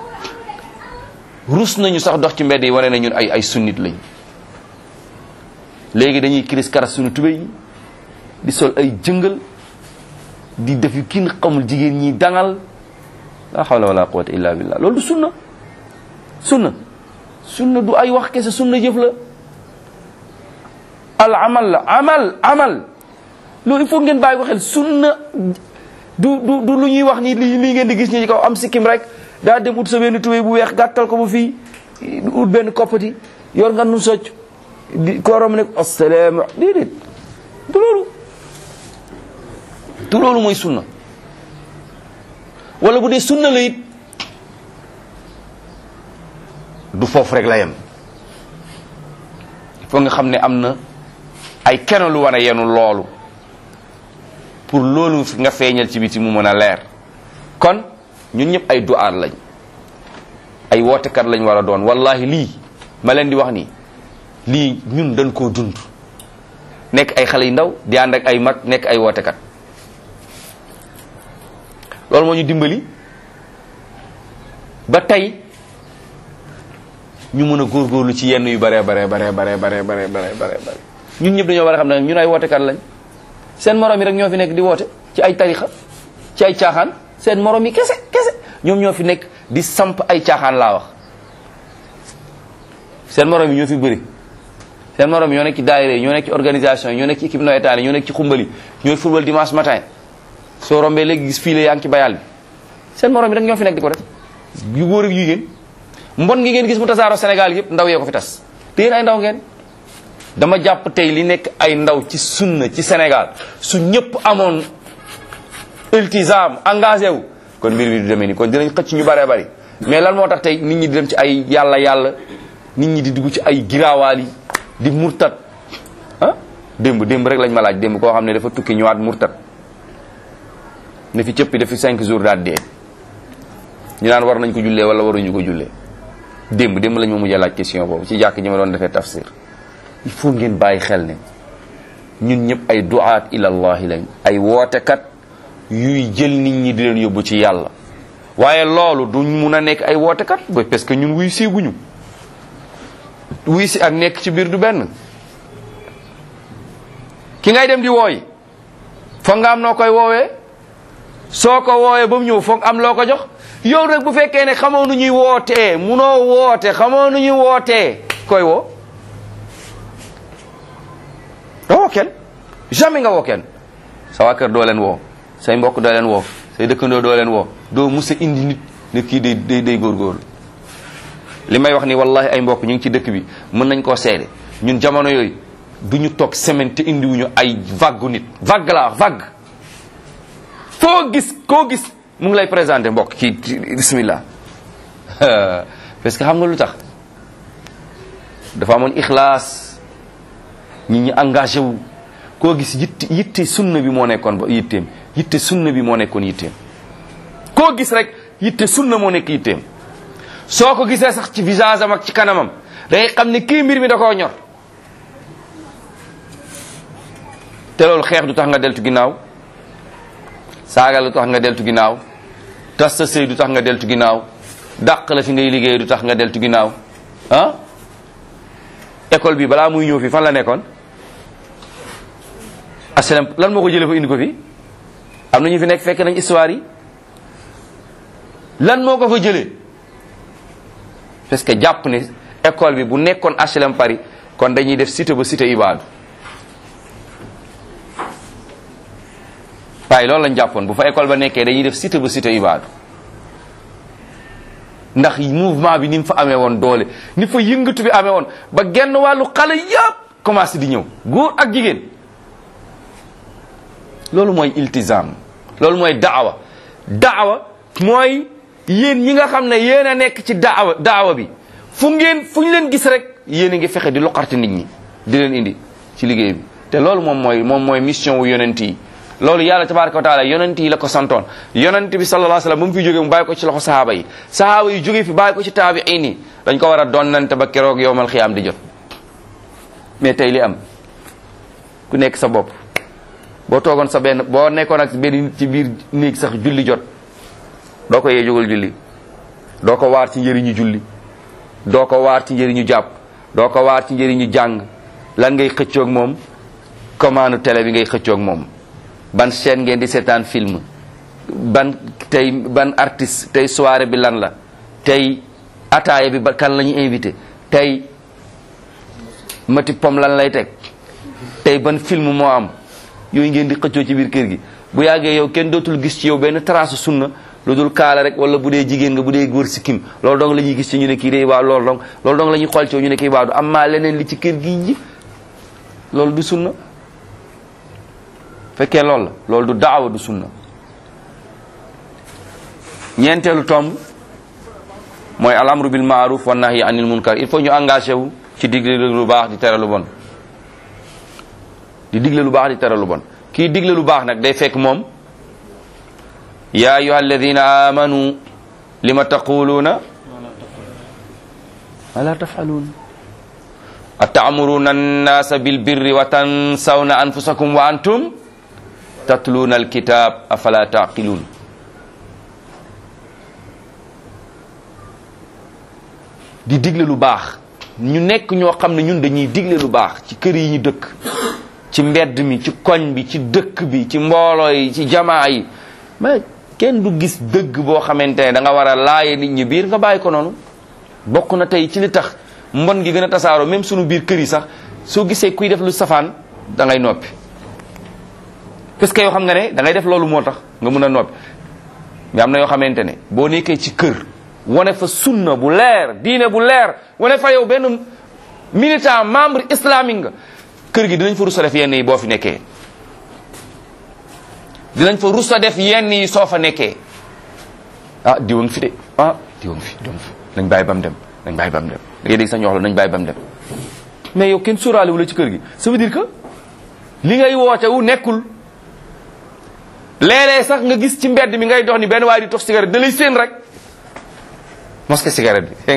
rus nañu sax dox ci mbedd yi wane na ñun ay ay sunnit lañ léegi dañuy kiris karas suñu tubéy yi di sol ay jëngal di def yu kin xamul jigéen ñi dangal la hawla wala quwwata illa billah loolu du sunna sunna sunna du ay wax kese sunna jëf la al amal la amal amal loolu il faut ngeen bàyyi ko xel sunna du du du lu ñuy wax ni lii lii ngeen di gis ñi ci kaw am sikkim rek daa dem ut sa benn tubéy bu weex gàttal ko ba fii ut benn koppati yor nga nu socc di koorom ne asalaam déedéet du loolu du loolu mooy sunna wala bu dee sunna la it du foofu rek la yem il faut nga xam ne am na ay keno lu war a yenu loolu pour loolu nga feeñal ci biti mu mën a leer kon ñun ñëpp ay du'aat lañ ay wootekat lañ war a doon wallahi lii ma leen di wax nii lii ñun dañ koo dund nekk ay xale yu ndaw di ànd ak ay mag nekk ay wootekat loolu moo ñu dimbali ba tey ñu mën a góorgóorlu ci yenn yu bare bare bare bare bare bare bare bare ñun ñëpp dañoo war a xam ne ñun ay wootekat lañ seen morom yi rek ñoo fi nekk di woote ci ay tarixa ci ay caaxaan seen morom yi kese kese ñoom ñoo fi nekk di samp ay caaxaan laa wax seen morom yi ñoo fi bëri seen morom yi ñoo nekk ci daayira yi ñoo nekk ci organisation yi ñoo nekk ci équipe nawetaan yi ñoo nekk ci xumbali ñooy football dimanche matin soo rombee léegi gis fii la yaa ngi ci bayal bi seen morom yi rek ñoo fi nekk di ko def yu góor ak yu jigéen mbon gi ngeen gis mu tasaaroo Sénégal yëpp ndaw yee ko fi tas te yéen ay ndaw ngeen dama jàpp tey li nekk ay ndaw ci sunna ci Sénégal su ñëpp amoon iltizam engagé wu kon mbir bi du demee nii kon dinañ xëcc ñu bëree bëri mais lan moo tax tey nit ñi di dem ci ay yàlla yàlla nit ñi di dugg ci ay giraawaal yi di murtat ah démb démb rek lañ ma laaj démb koo xam ne dafa tukki ñëwaat murtat ne fi cëppi dafi cinq jours daal dee ñu naan war nañ ko jullee wala waruñu ko jullee démb démb lañ ma mujjee laaj question boobu ci jàkk ji ma doon defee tafsir il faut ngeen bàyyi xel ne ñun ñëpp ay duaat ilallahi lañ ay wootekat yuy jël nit ñi di leen yóbbu ci yàlla waaye loolu duñ mun a nekk ay wootekat ba parce que ñun wuy si guñu wuy si ak nekk ci biir du benn ki ngay dem di wooyi foog nga am noo koy woowee soo ko woowee ba mu ñëw foog am loo ko jox yow rek bu fekkee ne xamoo nu ñuy wootee munoo woote xamoo nu ñuy wootee koy woo doo woo kenn jamais nga woo kenn sa waa kër doo leen woo say mbokk doo leen woo say dëkkandoo doo leen woo doo mus a indi nit ne kii day day day góorgóorlu li may wax ni wallahi ay mbokk ñu ngi ci dëkk bi mën nañ koo seede ñun jamono yooyu du ñu toog semaine te indiwuñu ay vague nit vague la wax vague foo gis koo gis mu ngi lay présenté mbokk kii bismillah parce que xam nga lu tax dafa amoon ixlaas ñi ñi engagé wu koo gis yitte yitte sunna bi moo nekkoon ba yitteem yitte sunna bi moo nekkoon yitteem koo gis rek yitte sunna moo nekk yitteem soo ko gisee sax ci visage am ak ci kanamam day xam ne kii mbir mi da koo ñor te loolu xeex du tax nga deltu ginnaaw saaga lu tax nga deltu ginnaaw tas sa sëy du tax nga deltu ginnaaw dàq la fi ngay liggéey du tax nga deltu ginnaaw ah école bi balaa muy ñëw fi fan la nekkoon aslem lan moo ko jëlee fa indi ko fi am na ñu fi nekk fekk nañ histoire yi lan moo ko fa jëlee parce que jàpp ne école bi bu nekkoon H L M Paris kon dañuy def cité ba cité Ibadu waaye loolu lañ jàppoon bu fa école ba nekkee dañuy def cité ba cité Ibadu ndax mouvement bi ni mu fa amee woon doole ni fa yëngatu bi amee woon ba genn wàllu xale yëpp commencé di ñëw góor ak jigéen loolu mooy iltizam loolu mooy daawa daawa mooy yéen ñi nga xam ne yéen a nekk ci daawa daawa bi fu ngeen fu ñu leen gis rek yéen a ngi fexe di loqarti nit ñi di leen indi ci liggéey bi te loolu moom mooy moom mooy mission wu yonent yi loolu yàlla tabaraka wa taala yonent yi la ko santoon yonent bi sallallahu alayhi wasallam ba mu fi jógee mu bàyyi ko ci loxo sahaaba yi sahaaba yi jógee fi bàyyi ko ci taabiin yi dañ ko war a donnante ba keroog yowmal xiyaam di jot mais tey li am ku nekk sa bopp boo toogoon sa benn boo nekkoon ak benn ci biir néeg sax julli jot doo ko yee jógal julli doo ko waar ci njëriñu julli doo ko waar ci njëriñu jàpp doo ko waar ci njëriñu jàng lan ngay xëccoog moom commande télé bi ngay xëccoog moom ban chaîne ngeen di seetaan film ban tey ban artiste tey soirée bi lan la tey ataaya bi ba kan la ñu invité tey mati pom lan lay teg tey ban film moo am yooyu ngeen di xëccoo ci biir kër gi bu yàggee yow kenn dootul gis ci yow benn trace sunna lu dul kaala rek wala bu dee jigéen nga bu dee góor sikkim loolu dong la ñuy gis ci ñu ne kii day waaw loolu dong loolu dong la ñuy xool ci yow ñu ne kii waaw du am maa leneen li ci kër gi ji loolu du sunna fekkee loolu la loolu du daawa du sunna ñeenteelu tomb mooy al amru bil maaruf wa nahyi anil munkar il faut ñu engagé wu ci digle lu baax di tere lu bon di digle lu baax di tere lu bon kii digle lu baax nag day fekk moom ya ayuha alladina amanu lima taquluuna wala tafaluun atamuruna annasa bilbirri wa tansawna anfusakum wa antum tatluuna alkitab afala taqiluun di digle lu baax ñu nekk ñoo xam ne ñun dañuy digle lu baax ci kër yi ñu dëkk ci mbedd mi ci koñ bi ci dëkk bi ci mbooloo yi ci jamaa yi mais kenn du gis dëgg boo xamante ne da nga war a laaye nit ñi biir nga bàyyi ko noonu bokk na tey ci li tax mbon gi gën a tasaaroo même sunu biir kër yi sax soo gisee kuy def lu safaan da ngay noppi parce que yoo xam nga ne da ngay def loolu moo tax nga mun a noppi mais am na yoo xamante ne boo nekkee ci kër wane fa sunna bu leer diine bu leer wane fa yow benn militant membre islamique nga kër gi dinañ fa rus a def yenn yi boo fi nekkee dinañ fa rus a def yenn yi soo fa nekkee ah diwoon fi de ah diwoon fi diwoon fi nañ bàyyi ba mu dem nañ bàyyi ba mu dem da ngay dégg sax ñu wax la nañ bàyyi ba mu dem mais yow kenn sóoraale wu la ci kër gi ça veut dire que li ngay woote wu nekkul. léeg-léeg sax nga gis ci mbedd mi ngay dox ni benn waaye di tox cigarette da lay séen rek mosquée cigarette bi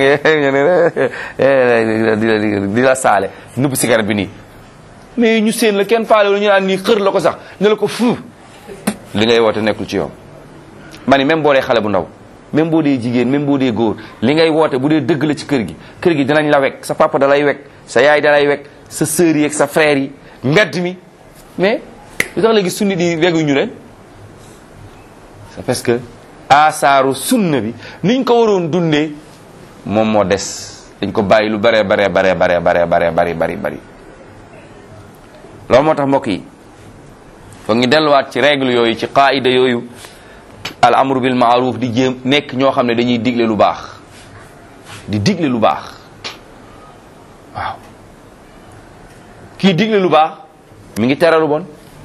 di la di la saale nubb cigarette bi nii mais ñu séen la kenn faale wala ñu naan nii xër la ko sax ne la ko fu li ngay woote nekkul ci yow. ma ni même boo dee xale bu ndaw même boo dee jigéen même boo dee góor li ngay woote bu dee dëgg la ci kër gi kër gi dinañ la wekk sa papa da lay wekk sa yaay da lay wekk sa sœur yi ak sa frère yi mbedd mi mais lu tax léegi sunni di weguñu leen c'est parce que asaaru sunna bi niñ ko waroon dundee moom moo des dañ ko bàyyi lu bare bare bare bare bare bare bari bari bari loolu moo tax mbokk yi foog ñu delluwaat ci règle yooyu ci qaida yooyu al amru bil maaruf di jéem nekk ñoo xam ne dañuy digle lu baax di digle lu baax waaw kii digle lu baax mi ngi tere lu bon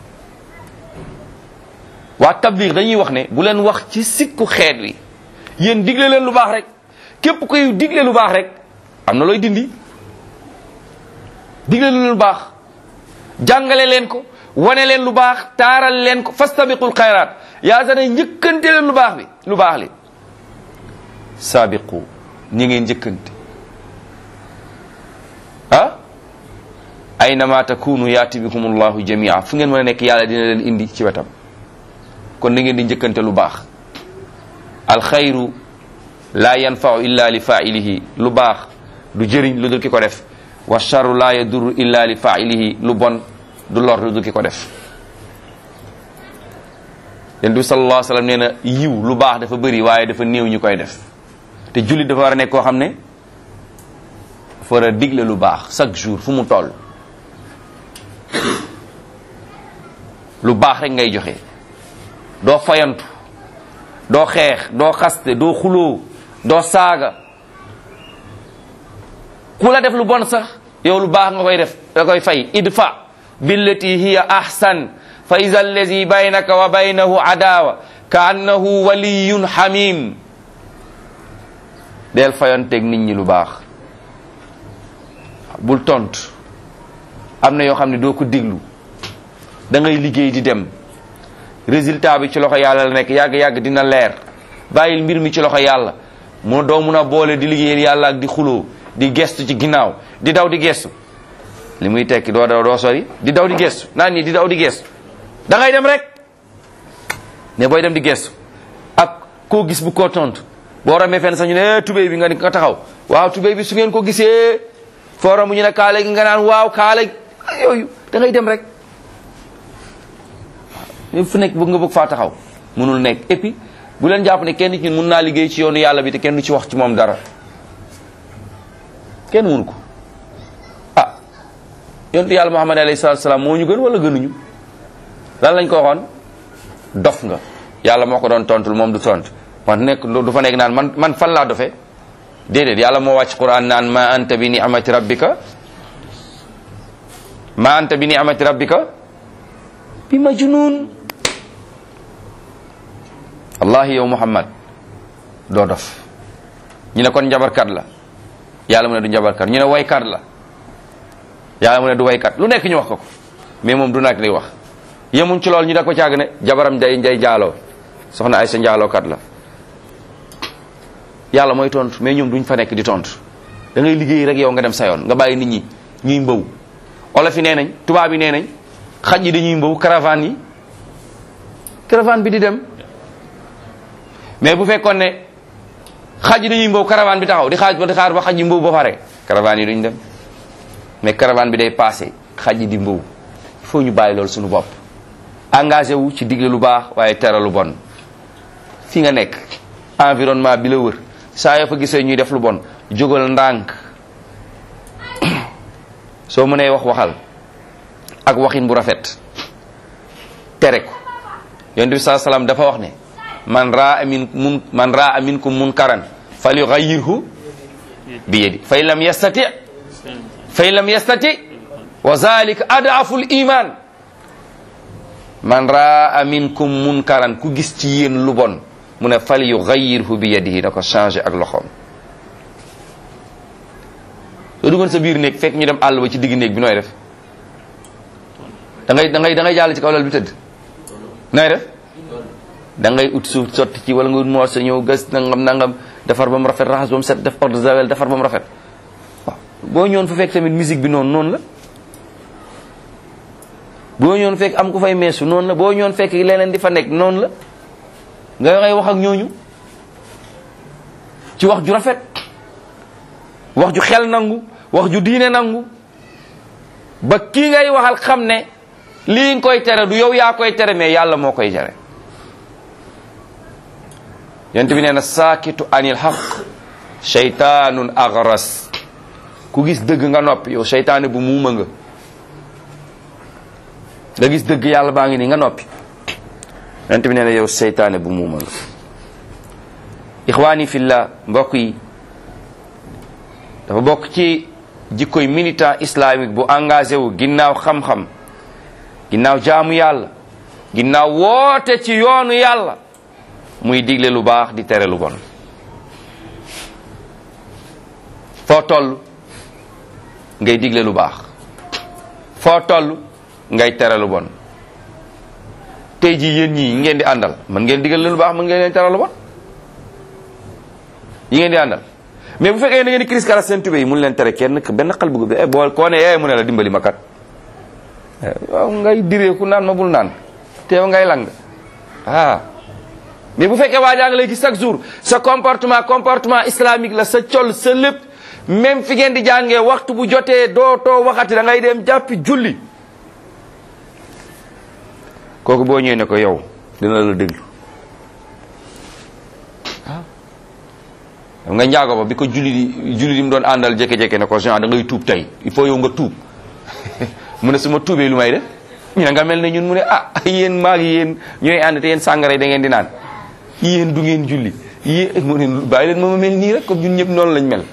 waa tabliq dañuy wax ne bu leen wax ci sikku xeet wi yéen digle leen lu baax rek képp koy digle lu baax rek am na looy dindi digle leen lu baax jàngale leen ko wane leen lu baax taaral leen ko fastabiqul xayraat yaa sa ne njëkkante leen lu baax bi lu baax li saabiqu ñi ngeen njëkkante ah aynama takunu yaati bikum allahu jamia fu ngeen mën a nekk yàlla dina leen indi ci wetam kon ni ngeen di njëkkante lu baax alxayru la yanfau illa li failihi lu baax du jëriñ lu dul ki ko def wa charru la yadurru illa li failihi lu bon du lor lu dul ki ko def yonent bi sallallahu alayhi wa sallam nee na yiw lu baax dafa bëri waaye dafa néew ñu koy def te jullit dafa war a nekk koo xam ne dafa war a digle lu baax chaque jour fu mu toll lu baax rek ngay joxe doo fayantu doo xeex doo xaste doo xuloo doo saaga ku la def lu bon sax yow lu baax nga koy def da koy fay idfa billati hiya ahsan fa iza allazi baynaka wa baynahu adawa ka annahu waliyun hamim del fayanteeg nit ñi lu baax bul tontu am na yoo xam ne doo ko diglu da ngay liggéey di dem résultat bi ci loxo yàlla la nekk yàgg-yàgg dina leer bàyyil mbir mi ci loxo yàlla moo doo mun a boole di liggéeyal yàlla ak di xuloo di gestu ci ginnaaw di daw di gestu li muy tekki doo daw doo sori di daw di gestu naan nii di daw di gestu da ngay dem rek ne booy dem di gestu ak koo gis bu ko tontu boo ramee fenn sax ñu ne tubéy bi nga ni nga taxaw waaw tubéy bi su ngeen ko gisee fooram ñu ne kaala gi nga naan waaw kaala yooyu da ngay dem rek fu nekk bëgg nga bëgg faa taxaw mënul nekk et puis bu leen jàpp ne kenn ci ñun mun naa liggéey ci yoonu yàlla bi te kenn du ci wax ci moom dara kenn mënu ko ah yontu yàlla Muhammad alayhi salaatu salaam moo ñu gën wala gënuñu lan lañ ko waxoon dof nga yàlla moo ko doon tontul moom du tontu man nekk du fa nekk naan man man fan laa dofe déedéet yàlla moo wàcc Qur'an naan ma anta bi ni'mati rabbika ma anta bi ni'mati rabbika bi majnun wallahi yow Muhammad doo dof ñu ne kon njabarkat la yàlla mu ne du njabarkat ñu ne waykat la yàlla mu ne du waykat lu nekk ñu wax ko ko mais moom du nak lay wax yemuñ ci lool ñu da ko caag ne jabaram day nday jaaloo soxna Aysa njaalookat la yàlla mooy tontu mais ñoom duñ fa nekk di tontu da ngay liggéey rek yow nga dem sa yoon nga bàyyi nit ñi ñuy mbaw olof yi nee nañ tubaab yi nee nañ xaj yi dañuy mbaw caravane yi caravane bi di dem mais bu fekkoon ne xaj yi dañuy mbaw caravane bi taxaw di xaaj ba di xaar ba xaj yi mbaw ba pare caravane yi duñ dem mais caravane bi day passé xaj yi di mbaw il faut ñu bàyyi loolu suñu bopp engagé wu ci digle lu baax waaye tere lu bon fi nga nekk environnement bi la wër saa yoo fa gisee ñuy def lu bon jógal ndànk soo mënee wax waxal ak waxin bu rafet tere ko yonent bi saa salaam dafa wax ne man raa min mun man raa minkum munkaran falyughayyirhu bi yadi fa in lam yastati fa in lam yastati wa zalika ad'afu al-iman man raa minkum munkaran ku gis ci yéen lu bon mu ne fal yugayyirhu bi yadihi na ko changé ak loxoom. soo duggoon sa biir néeg fekk ñu dem àll ba ci digg néeg bi nooy def da ngay da ngay da ngay jàll ci kaw lal bi tëdd nooy def da ngay ut suuf sotti ci wala nga ut morceau ñëw gas nangam nangam defar ba mu rafet raxas ba mu set def eau de javel defar ba mu rafet waaw. boo ñëwoon fa fekk tamit musique bi noonu noonu la boo ñëwoon fekk am ku fay meesu noonu la boo ñëwoon fekk leneen di fa nekk noonu la nga ngay wax ak ñooñu ci wax ju rafet wax ju xel nangu wax ju diine nangu ba kii ngay waxal xam ne lii nga koy tere du yow yaa koy tere mais yàlla moo koy tere. yent bi nee na saakitu anil haqq shaytaanun agras ku gis dëgg nga noppi yow seytaane bu muuma nga nga gis dëgg yàlla baa ngi nii nga noppi yent bi nee na yow seytaane bu muuma nga. ixwaani fillah mbokk yi dafa bokk ci jikkoy militant islamique bu engagé wu ginnaaw xam-xam ginnaaw jaamu yàlla ginnaaw woote ci yoonu yàlla muy digle lu baax di tere lu bon. foo toll ngay digle lu baax foo toll ngay tere lu bon. tey jii yéen ñii ngeen di àndal mën ngeen digal leen lu baax mën ngeen leen tere lu bon yi ngeen di àndal. mais bu fekkee da ngeen di crise kara seen tubé yi mun leen tere kenn benn xal bu eh boo koo ne eh mu ne la dimbali ma kat waaw ngay diree ku naan ma bul naan teew ngay lang ah. mais bu fekkee waa jaa nga lay gis chaque jour sa comportement comportement islamique la sa col sa lépp même fi ngeen di jàngee waxtu bu jotee doo too waxati da ngay dem jàppi julli kooku boo ñëwee ne ko yow dina la déglu. nga njaago ba bi ko julli di julli di mu doon àndal jékki-jékki ne ko Jean da ngay tuub tey il faut yow nga tuub mu ne su ma tuubee lu may def ñu ne nga mel ne ñun mu ne ah yéen maa ngi yéen ñooy ànd te yéen sàngara yi da ngeen di naan yéen du ngeen julli yéen mu ne bàyyi leen ma ma mel nii rek comme ñun ñëpp noonu lañ mel.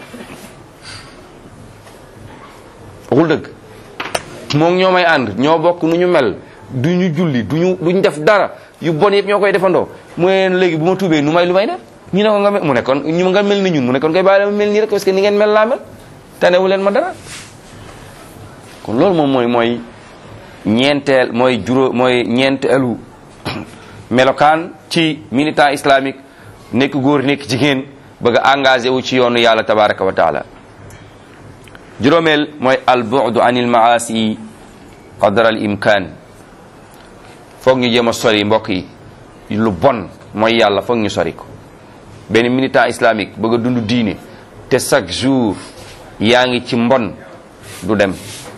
waxul dëgg moom ñoo may ànd ñoo bokk nu ñu mel du ñu julli du ñu duñ def dara yu bon yëpp ñoo koy defandoo mu ne léegi bu ma tuubee nu may lu may def. ñu ne ko nga mel mu ne kon ñu nga mel ni ñun mu ne kon koy bàyyi la ma mel nii rek parce que ni ngeen mel laa mel tanewu leen ma dara. kon loolu moom mooy mooy ñeenteel mooy juróom mooy ñeenteelu melokaan ci militant islamique nekk góor nekk jigéen bëgg a engagé wu ci yoonu yàlla tabaraka wa taala. juróomeel mooy al bu'du anil maasi qadra al imkaan foog ñu jéem a sori mbokk yi lu bon mooy yàlla foog ñu sori ko. benn militant islamique bëgg a dund diine te chaque jour yaa ngi ci mbon du dem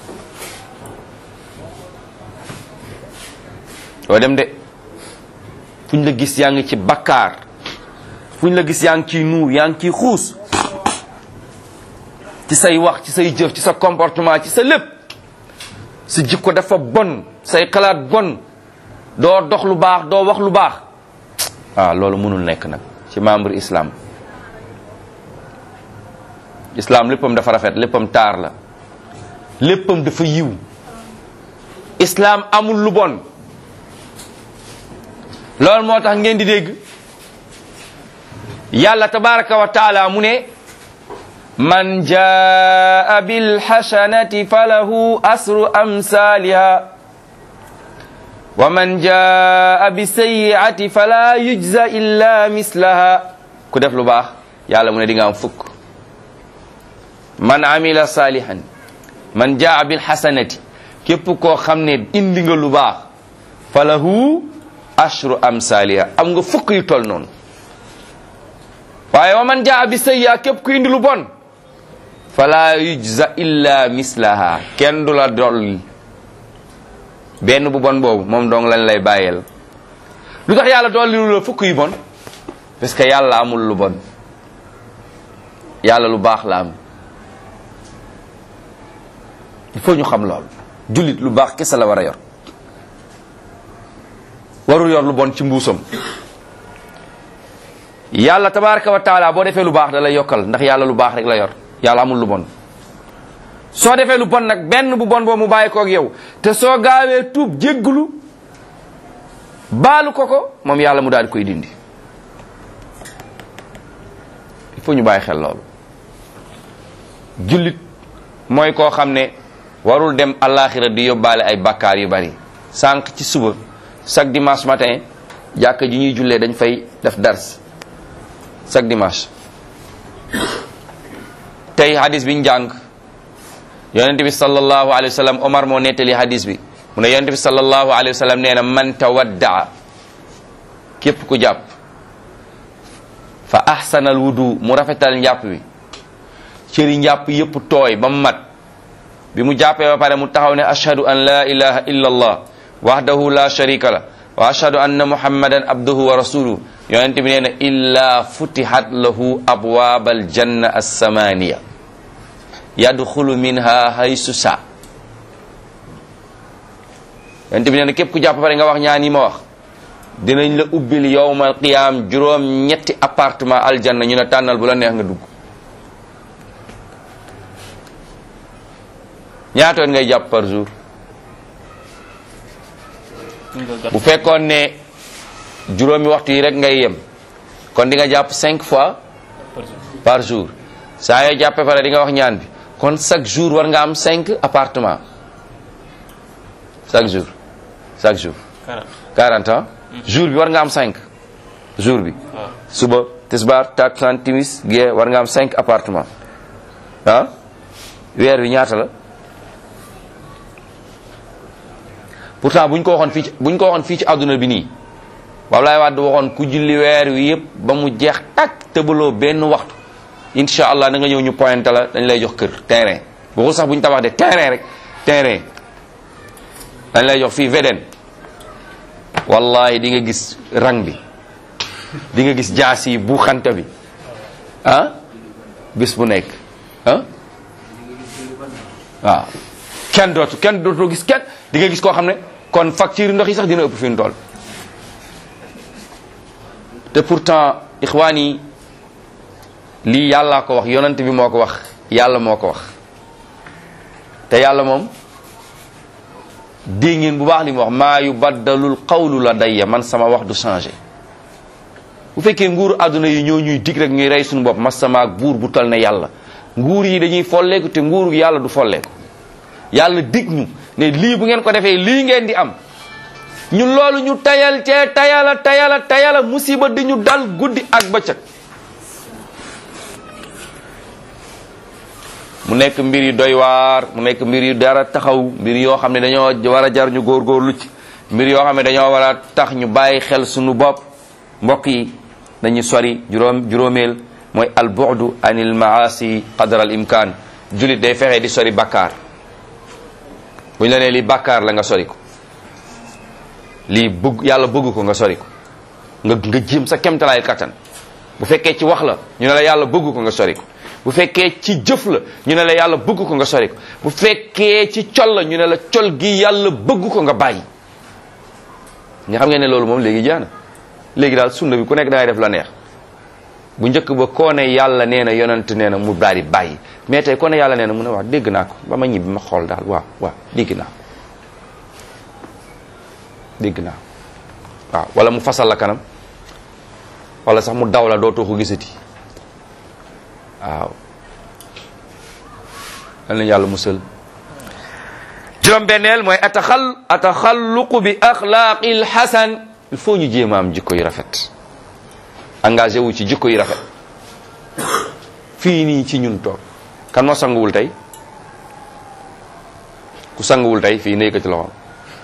doo dem de fu ñu la gis yaa ngi ci bakkaar fu ñu la gis yaa ngi ciy nuur yaa ngi ciy xuus ci say wax ci say jëf ci sa comportement ci sa lépp sa jikko dafa bon say xalaat bon doo dox lu baax doo wax lu baax ah loolu mënul nekk nag ci membre islam. islam léppam dafa rafet léppam taar la léppam dafa yiw islam amul lu bon loolu moo tax ngeen di dégg yàlla tabaraka wa taala mu ne man jaa bil hasanati falahu asru amsaliha wa man jaa bi sayyi'ati fala yujza illa mislaha ku def lu baax yàlla mu ne di nga am fukk man amila salihan man jaa bil hasanati képp koo xam ne indi nga lu baax falahu ashru amsaliha am nga fukk yu tol noonu waaye wa man jaa bi sayyi'a képp ku indi lu bon fala yujza illa mislaha kenn du la dolli benn bu bon boobu moom dong lañ lay bàyyeel. lu tax yàlla dolli lu la fukk yu bon parce que yàlla amul lu bon yàlla lu baax la am il faut ñu xam lool jullit lu baax kese la war a yor warul yor lu bon ci mbuusam. yàlla tabaraka wa taala boo defee lu baax da lay yokkal ndax yàlla lu baax rek la yor yàlla amul lu bon. soo defee lu bon nag benn bu bon boobu mu bàyyi koog yow te soo gaawee tuub jégglu baalu ko ko moom yàlla mu daal di koy dindi faut ñu bàyyi xel loolu. jullit mooy koo xam ne warul dem àllaaxira di yóbbaale ay bakkaar yu bari. sànq ci suba chaque dimanche matin jàkka ji ñuy jullee dañ fay def dars chaque dimanche. tey hadis bi ñu jàng yonent bi sallallahu alayhi wa sallam Omar moo nettali hadis bi mu ne yonent bi sallallahu alayhi wa sallam nee na man tawaddaa képp ku jàpp fa ahsanal wudu mu rafetal njàpp bi cëri njàpp yëpp tooy ba mu mat bi mu jàppee ba pare mu taxaw ne ashhadu an la ilaha illa allah wahdahu la sharika la wa ashhadu anna muhammadan abduhu wa rasuluhu yonent bi nee na illa futihat lahu abwaabal janna as-samaniya yadxulu minha haysu sa yonent bi nee na képp ku jàpp pare nga wax ñaan yi ma wax dinañ la ubbil yowmal qiyaam juróom ñetti appartement aljanna ñu ne tànnal bu la neex nga dugg. ñaata yoon ngay jàpp par jour bu fekkoon ne juróomi waxtu yi rek ngay yem kon di nga jàpp cinq fois par jour saa yoo jàppee pare di nga wax ñaan bi kon chaque jour war nga am cinq appartement chaque jour chaque jour quarante ans jour bi war nga am cinq jour bi suba tisbaar takkusaan timis gee war nga am cinq appartement ah weer wi ñaata la pourtant buñ ko waxoon fii ci buñ ko waxoon fii ci àdduna bi nii Abdoulaye Wade waxoon ku julli weer wi yëpp ba mu jeex tak tëbaloo benn waxtu incha allah da nga ñëw ñu pointé la dañ lay jox kër terrain waxul sax buñ tabax de terrain rek terrain dañ lay jox fii Védène wallahi di nga gis rang bi di nga gis jaas yi bu xante bi ah bis bu nekk ah waaw kenn dootu kenn dootu gis kenn di nga gis koo xam ne kon facture ndox yi sax dina ëpp fi mu toll te pourtant ixwaan yi lii yàllaa ko wax yonent bi moo ko wax yàlla moo ko wax te yàlla moom dégg ngeen bu baax li mu wax maa yubaddalul qawlu ladayya man sama wax du changé bu fekkee nguuru àdduna yi ñoo ñuy dig rek ñuy rey suñu bopp masama ak buur bu tal ne yàlla nguur yi dañuy folleeku te nguuru yàlla du folleeku yàlla dig ñu ne lii bu ngeen ko defee lii ngeen di am ñun loolu ñu tayal cee tayala tayala tayala musiba di ñu dal guddi ak bëccëg mu nekk mbir yu doy waar mu nekk mbir yu dara taxaw mbir yoo xam ne dañoo war a jar ñu góorgóorlu ci mbir yoo xam ne dañoo war a tax ñu bàyyi xel suñu bopp mbokk yi dañu sori juróom juróomeel mooy al bu'du anil maasi qadar al imkaan julit day fexe di sori bakkaar bu ñu la nee lii bakkaar la nga sori ko lii bëgg yàlla bëgg ko nga sori ko nga nga jéem sa kemtalaay kattan bu fekkee ci wax la ñu ne la yàlla bëgg ko nga sori ko bu fekkee ci jëf la ñu ne la yàlla bëgg ko nga sori ko bu fekkee ci col la ñu ne la col gi yàlla bëgg ko nga bàyyi nga xam ngeen ne loolu moom léegi jaana léegi daal sunna bi ku nekk dangay def la neex bu njëkk ba koo ne yàlla nee na yonent nee na mu daal di bàyyi mais tey koo ne yàlla nee na mu ne wax dégg naa ko ba ma ñibbi ma xool daal waaw waaw dégg naa ko dégg naa waaw wala mu fasal la kanam wala sax mu daw la dootoo ko gisati waaw lan lañu yàlla musal juróom benneel mooy ataxal ataxalluqu bi axlaaqil xasan il faut ñu jéem a am jikko yu rafet engagé wu ci jikko yu rafet fii nii ci ñun toog kan moo sanguwul tey ku sanguwul tey fii néeg ci loxoom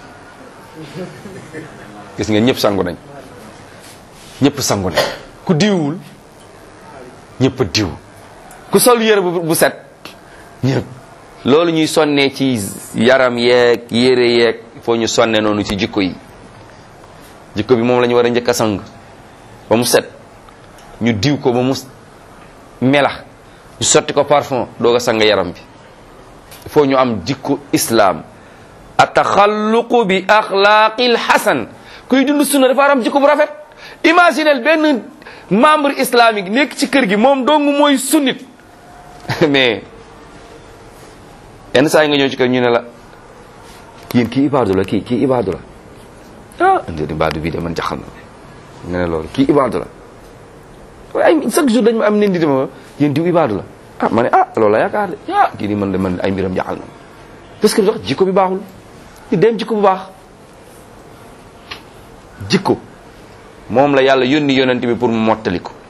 gis ngeen ñëpp sangu nañ ñëpp sangu nañ ku diwul ñëpp diw ku sol yére bu set ñëpp loolu ñuy sonnee ci yaram yeeg yére yeeg foo ñu sonne noonu ci jikko yi jikko bi moom la ñu war a njëkk a sang ba mu set ñu diw ko ba mu melax ñu sotti ko parfum doog a sang yaram bi foo ñu am jikko islam ataxalluqu bi axlaaqil xasan kuy dund sunna dafa am jikko bu rafet imaginel benn membre islamique nekk ci kër gi moom dong mooy sunnit mais yenn saa yi nga ñëw ci kër ñu ne la yéen kii ibaadu la kii kii ibaadu la ah indi ibaadu bii de man jaxal na nga ne loolu kii ibaadu la ay chaque jour dañ ma am nen di dama yéen diw ibaadu la ah ma ne ah loolu la yaakaar de ah kii di man de man ay mbiram jaxal na parce que dox jikko bi baaxul di dem jikko bu baax jikko moom la yàlla yónni yonent bi pour mu mottali ko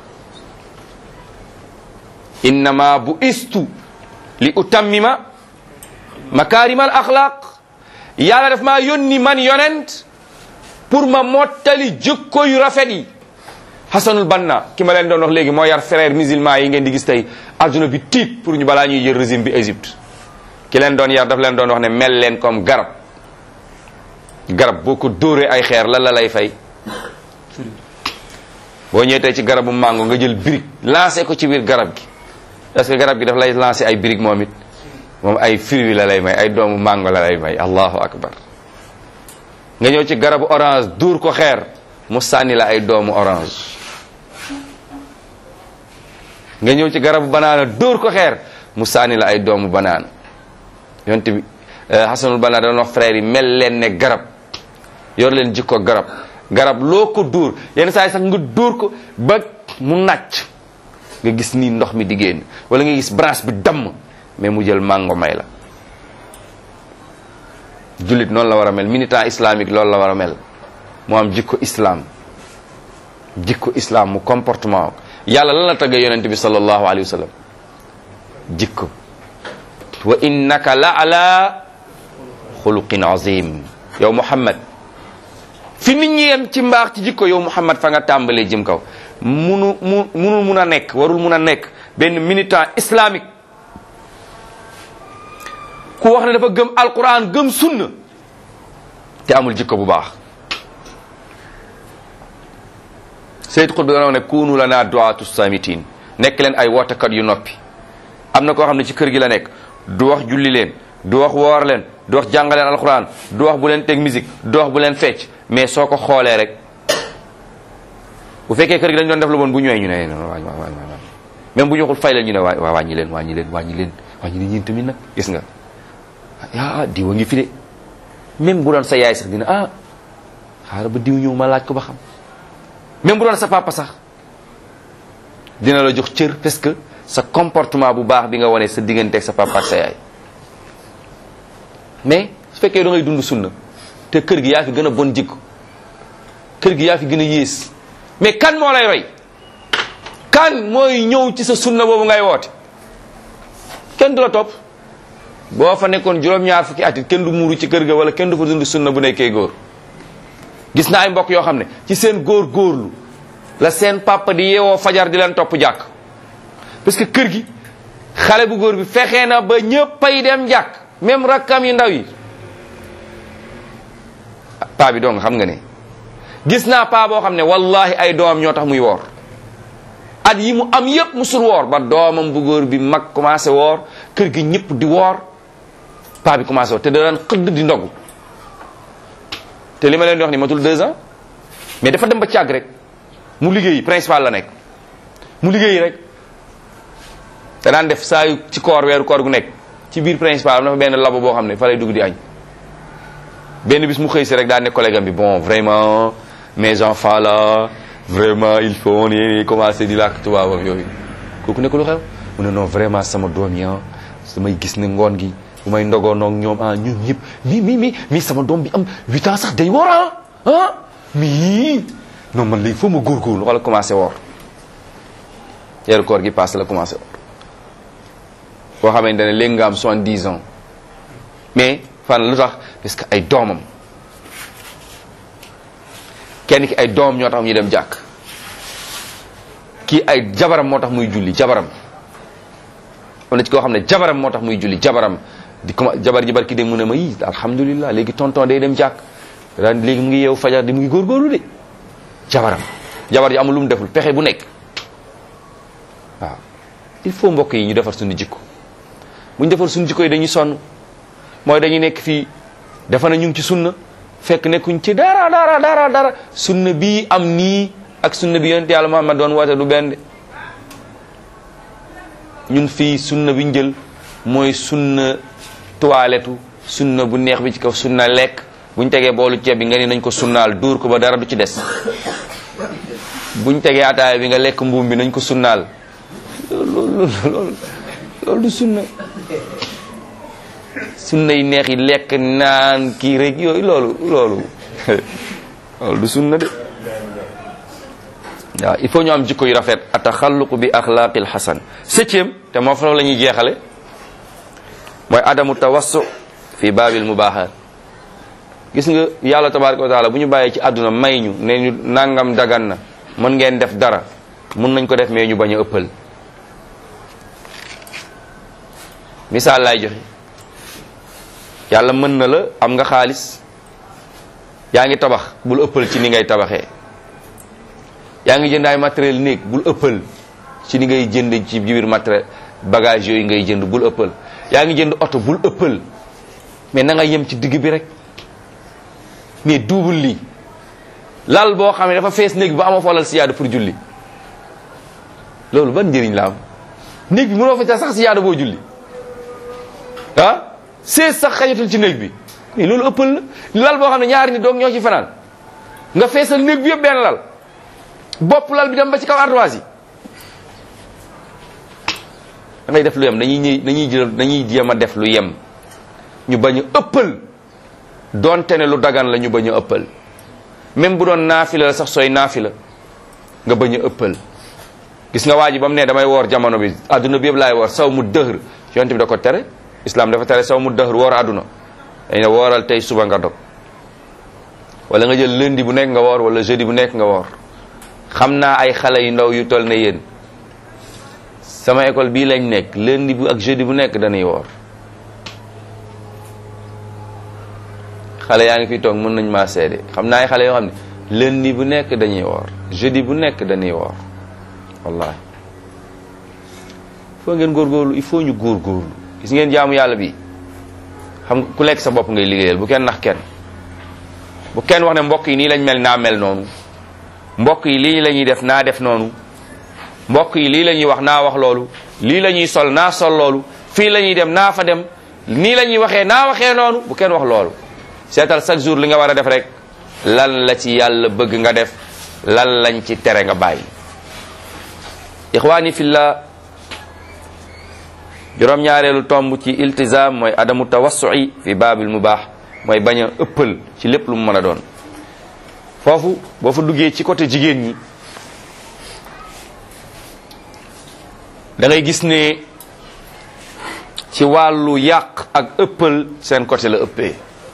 innama bu istu li utammima makaarimal axlaaq yàlla daf maa yónni man yonent pour ma mottali jikko yu rafet yi Hassanul Banna ki ma leen doon wax léegi moo yar frère musulman yi ngeen di gis tey adduna bi tiit pour ñu balaa ñuy jël régime bi Égypte ki leen doon yar daf leen doon wax ne mel leen comme garab garab boo ko dóoree ay xeer lan la lay fay boo ñëwee tey ci garabu mango nga jël brique lancé ko ci biir garab gi parce que garab gi daf lay lancé ay brique moom it moom ay fruits la lay may ay doomu mango la lay may allahu akbar nga ñëw ci garabu orange dóor ko xeer mu sànni la ay doomu orange nga ñëw ci garabu banaana dóor ko xeer mu sànni la ay doomu banaana yonte bi Hassanul Banna doon wax frère yi mel leen ne garab yor leen jikko garab garab loo ko dóor yenn saa yi sax nga dóor ko ba mu nàcc nga gis nii ndox mi di génn wala nga gis branche bi damm mais mu jël mango may la jullit noonu la war a mel militant islamique loolu la war a mel mu am jikko islam jikko islam mu comportement yàlla lan la tagge yonent bi sallallahu alayhi wa sallam jikko wa innaka la ala xuluqin azim yow Muhammad fi nit ñi yem ci mbaax ci jikko yow Muhammad fa nga tàmbalee jëm kaw munu mu munul mun a nekk warul mun a nekk benn militant islamique ku wax ne dafa gëm alquran gëm sunna te amul jikko bu baax Seyd Qutb dana wax ne kunu lana du'atu samitin nekk leen ay wootekat yu noppi am na koo xam ne ci kër gi la nekk du wax julli leen du wax woor leen du wax jàngaleen alquran du wax bu leen teg musique du wax bu leen fecc mais soo ko xoolee rek bu fekkee kër gi dañ doon def lu bon bu ñëwee ñu ne waay waay waay même bu ñu waxul fay leen ñu ne waay waa wàññi leen wàññi leen wàññi leen wàññi leen yéen tamit nag gis nga ah diwa ngi fi de même bu doon sa yaay sax dina ah xaaral ba diw ñëw ma laaj ko ba xam même bu doon sa papa sax dina la jox cër parce que sa comportement bu baax bi nga wane sa diggante ak sa papa ak sa yaay mais su fekkee da ngay dund sunna te kër gi yaa fi gën a bon jikko kër gi yaa fi gën a yées mais kan moo lay roy kan mooy ñëw ci sa sunna boobu ngay woote kenn du la topp boo fa nekkoon juróom-ñaar fukki at it kenn du muuru ci kër ga wala kenn du fa dund sunna bu nekkee góor gis na ay mbokk yoo xam ne ci seen góor góorlu la seen papa di yeewoo fajar di leen topp jàkk parce que kër gi xale bu góor bi fexee na ba ñëppay dem jàkk même rakkam yi ndaw yi paa bi dong xam nga ne gis naa paa boo xam ne wallahi ay doomam ñoo tax muy woor at yi mu am yëpp musul woor ba doomam bu góor bi mag commencé woor kër gi ñëpp di woor paa bi commencé woor te da daan xëdd di ndogu te li ma leen di wax ni matul deux ans mais dafa dem ba càgg rek mu liggéeyi principal la nekk mu liggéeyi rek te daan def saa yu ci koor weeru koor gu nekk ci biir principal am na fa benn labo boo xam ne fa lay dugg di añ benn bis mu xëy si rek daan ne collègue am bi bon vraiment mes enfants là vraiment il faut on y commencer di làkk tubaabam yooyu kooku ne ko lu xew mu ne non vraiment sama doom yi samay gis ne ngoon gi bu may ndogoo noog ñoom ah ñoom ñëpp mi mi mi mi sama doom bi am huit ans sax day woor ah ah mi non man léegi foo ma góorgóorlu wala commencé woor yeeru koor gi passé la commencé woor boo xamante ne léegi nga am soixante-dix ans mais fan lu tax parce que ay doomam kenn ki ay doom ñoo tax ñu dem jàkk kii ay jabaram moo tax muy julli jabaram am na ci koo xam ne jabaram moo tax muy julli jabaram di commencé jabar ji barki dem mu ne ma yi alhamdulilah léegi tonton day dem jàkk daan léegi mu ngi yeewu fajar di mu ngi góorgóorlu de jabaram jabar ji amul lu mu deful pexe bu nekk waaw il faut mbokk yi ñu defar suñu jikko bu ñu defar suñu jikko yi dañuy sonn mooy dañuy nekk fii dafa na ñu ngi ci sunna fekk nekkuñ ci dara dara dara dara sunna bii am nii ak sunna bi yonent yàlla Muhammad doon woote du benn ñun fii sunna bi ñu jël mooy sunna toilette sunna bu neex bi ci kaw sunna lekk bu ñu tegee boolu ceeb bi nga ni nañ ko sunnaal dóor ko ba dara du ci des buñ tegee ataaya bi nga lekk mbuum bi nañ ko sunnaal loolu loolu loolu du sunna sunna yi neex yi lekk naan kii rek yooyu loolu loolu loolu du sunna de waaw il faut ñu am jikko yu rafet ataxalluqu bi axlaaqil xasan. septième te moo fa la ñuy jeexale mooy adamu tawassu fi baabil mubaaxaat. gis nga yàlla tabaaraka wa taala bu ñu bàyyee ci àdduna may ñu ne ñu nangam dagan na mën ngeen def dara mën nañ ko def mais ñu bañ a ëppal. misaal laay joxe yàlla mën na la am nga xaalis yaa ngi tabax bul ëppal ci ni ngay tabaxee. yaa ngi jënd ay matériel néeg bul ëppal ci ni ngay jënd ci biir matériel bagage yooyu ngay jënd bul ëppal. yaa ngi jënd oto bul ëppal mais na nga yem ci digg bi rek mais duubul lii lal boo xam ne dafa fees néeg bi ba ama foolal siyaada pour julli loolu ban njëriñ la am. néeg bi mënoo fa sax siyaada boo julli ah sees sax xajatul ci néeg bi mais loolu ëppal la. lal boo xam ne ñaari nit doog ñoo ci fanaan nga feesal néeg bi yëpp benn lal bopp lal bi dem ba ci kaw ardoise yi da ngay def lu yem dañuy ñëw dañuy jël dañuy jéem a def lu yem ñu bañ a ëppal doonte ne lu dagan la ñu bañ a ëppal même bu doon naafila la sax sooy naafila nga bañ a ëppal. gis nga waa ji ba mu ne damay woor jamono bi adduna bi yëpp laay woor saw mu dëhër yonent bi da ko tere islam dafa tere saw mu dëhër woor adduna dañ ne wooral tey suba nga dog wala nga jël lundi bu nekk nga woor wala jeudi bu nekk nga woor. xam naa ay xale yu ndaw yu toll ne yéen sama école bii lañ nekk lundi bu ak jeudi bu nekk dañuy woor xale yaa ngi fi toog mën nañ maa seede xam naa ay xale yoo xam ne lundi bu nekk dañuy woor jeudi bu nekk dañuy woor wallahi il faut ngeen góorgóorlu il faut ñu góorgóorlu gis ngeen jaamu yàlla bi xam ku lekk sa bopp ngay liggéeyal bu kenn nax kenn bu kenn wax ne mbokk yi nii lañ mel naa mel noonu mbokk yi lii la ñuy def naa def noonu mbokk yi lii la ñuy wax naa wax loolu lii la ñuy sol naa sol loolu fii la ñuy dem naa fa dem nii la ñuy waxee naa waxee noonu bu kenn wax loolu. seetal chaque jour li nga war a def rek lan la ci yàlla bëgg nga def lan lañ ci tere nga bàyyi. ixwaani fillah juróom-ñaareelu tomb ci iltizam mooy adamu tawassu'i fi baabil mubaax mooy bañ a ëppal ci lépp lu mu mën a doon. foofu boo fa duggee ci côté jigéen ñi da ngay gis ne ci wàllu yàq ak ëppal seen côté la ëppee.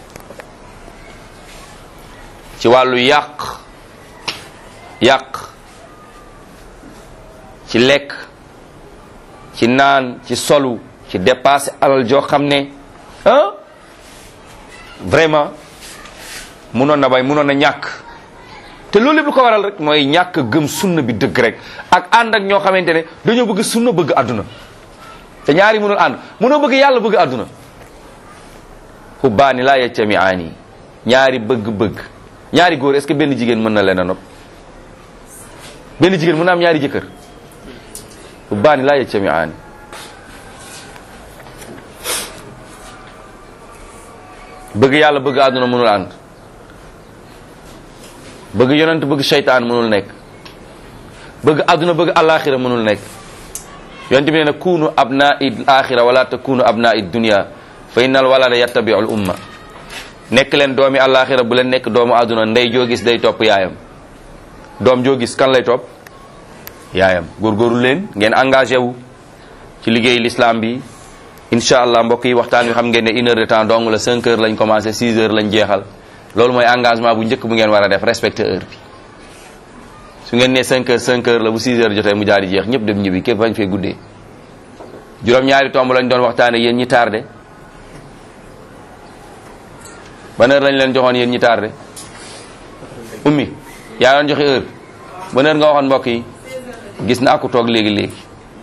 ci wàllu yàq yàq ci lekk ci naan ci solu ci dépassé alal joo xam ne ah vraiment munoon na bay munoon na ñàkk. te loolu lépp lu ko waral rek mooy ñàkk gëm sunna bi dëgg rek ak ànd ak ñoo xamante ne dañoo bëgg sunna bëgg àdduna te ñaari mënul ànd mënoo bëgg yàlla bëgg àdduna. hubbaani laa yajtamiaani ñaari bëgg-bëgg ñaari góor est-ce que benn jigéen mën na leen a nopp benn jigéen mën na am ñaari jëkkër hubbaani laa yajtamiaani. bëgg yàlla bëgg àdduna mënul ànd. bëgg yonent bëgg seytaan mënul nekk bëgg àdduna bëgg alaxira mënul nekk. yonent bi nee na kunu abnaa il axira wala takunu abnaa il dunia fa innal walada yattabiu al umma. nekk leen doomi alaxira bu leen nekk doomu àdduna ndey joo gis day topp yaayam doom joo gis kan lay topp yaayam. góorgóorlu leen ngeen engagé wu ci liggéey l'islam bi incha allah mbokk yi waxtaan wi xam ngeen ne une heure de temps dong la cinq heures lañ commencé six heures lañ jeexal. loolu mooy engagement bu njëkk bu ngeen war a def respecté heure bi su ngeen nee cinq heures cinq heures la bu six heures jotee mu jaar di jeex ñëpp dem ñibbi képp bañ fee guddee. juróom-ñaari tomb lañ doon waxtaane yéen ñi tardé ban heure lañ leen joxoon yéen ñi tardé ummi yaa doon joxe heure ban heure nga waxoon mbokk yi gis naa ko toog léegi léegi.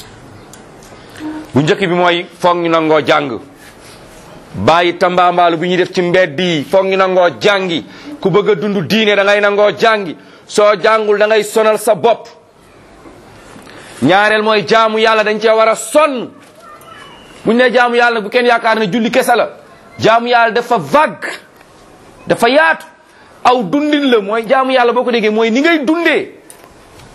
bu njëkk bi mooy foog ñu nangoo jàng bàyyi tambaambaalu bi ñuy def ci mbedd yi foog ñu nangoo jàngi ku bëgg a dund diine da ngay nangoo jàngi soo jàngul da ngay sonal sa bopp. ñaareel mooy jaamu yàlla dañ cee war a sonn buñ ne jaamu yàlla bu kenn yaakaar ne julli kese la jaamu yàlla dafa vague dafa yaatu aw dundin la mooy jaamu yàlla boo ko déggee mooy ni ngay dundee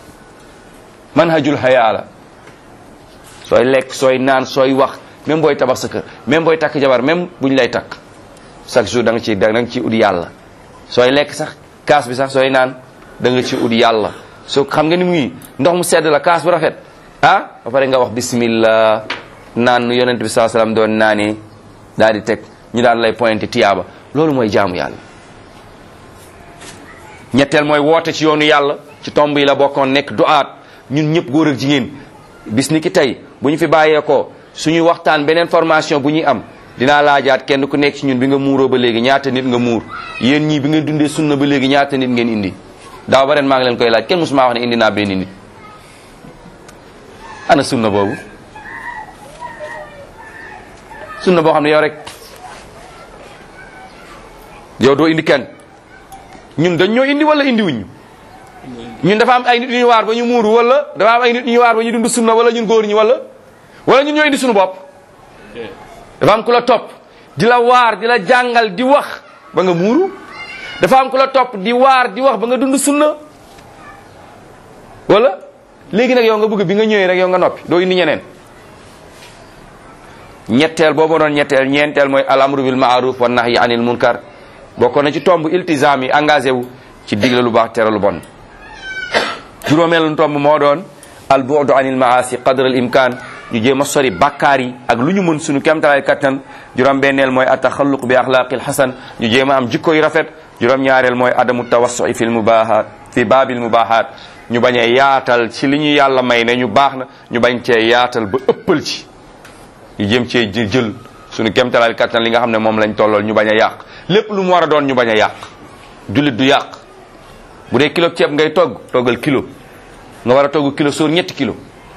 manhajul hayaa la sooy lekk sooy naan sooy wax même booy tabax sa kër même booy takk jabar même buñ lay takk chaque jour da nga ci da nga ci ut yàlla sooy lekk sax kaas bi sax sooy naan da nga ci ut yàlla soo xam nga ni mu ngi ndox mu sedd la kaas bu rafet ah ba pare nga wax bismillah naan nu yonent bi saa salaam doon naani daal di teg ñu daal lay pointé tiyaaba loolu mooy jaamu yàlla. ñetteel mooy woote ci yoonu yàlla ci tomb yi la bokkoon nekk du'aat ñun ñëpp góor ak jigéen bis ni ki tey bu ñu fi bàyyeekoo suñuy waxtaan beneen formation bu ñuy am dinaa laajaat kenn ku nekk ci ñun bi nga muuroo ba léegi ñaata nit nga muur yéen ñii bi ngeen dundee sunna ba léegi ñaata nit ngeen indi daaw ba ren maa ngi leen koy laaj kenn musuma wax ne indi naa benn nit ana sunna boobu sunna boo xam ne yow rek yow doo indi kenn ñun dañ ñoo indi wala indi wuñ ñun dafa am ay nit ñu waar ba ñu muuru wala dafa am ay nit ñu waar ba ñu dund sunna wala ñun góor ñi wala wala ñun ñoo indi suñu bopp dafa am ku la topp di la waar di la jàngal di wax ba nga muuru dafa am ku la topp di waar di wax ba nga dund sunna wala léegi nag yow nga bëgg bi nga ñëwee rek yow nga noppi doo indi ñeneen ñetteel boobu doon ñetteel ñeenteel mooy al amru bil ma'ruf wa nahyi anil munkar bokkoon na ci tomb iltizam yi engagé wu ci digle lu baax tere lu bon juróomeelu tomb moo doon al bu'du anil maasi qadra al imkan ñu jéem a sori bakkaar yi ak lu ñu mën suñu kéemtalaay kattan juróom benneel mooy ataxalluq bi axlaaqil hasan ñu jéem a am jikko yu rafet juróom ñaareel mooy adamu tawassu'i fil mubahat fi baabil mubahat ñu bañ a yaatal ci li ñu yàlla may ne ñu baax na ñu bañ cee yaatal ba ëppal ci ñu jéem cee jël suñu kéemtalaay kattan li nga xam ne moom lañ tollool ñu bañ a yàq lépp lu mu war a doon ñu bañ a yàq jullit du yàq bu dee kilo ceeb ngay togg toggal kilo nga war a togg kilo sóor ñetti kilo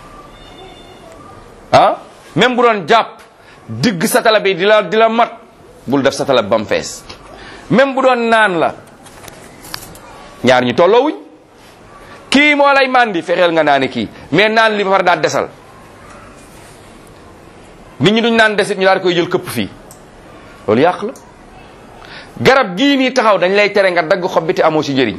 ah même bu doon jàpp digg satala bi di la di la mat bul def satala ba mu fees même bu doon naan la ñaar ñu tolloowuñ kii moo lay mandi fexeel nga naane kii mais naan li ba far daal desal nit ñi duñ naan desit ñu daal di koy jël këpp fii loolu yàq la garab gii nii taxaw dañ lay tere nga dagg xob bi te amoo ci njëriñ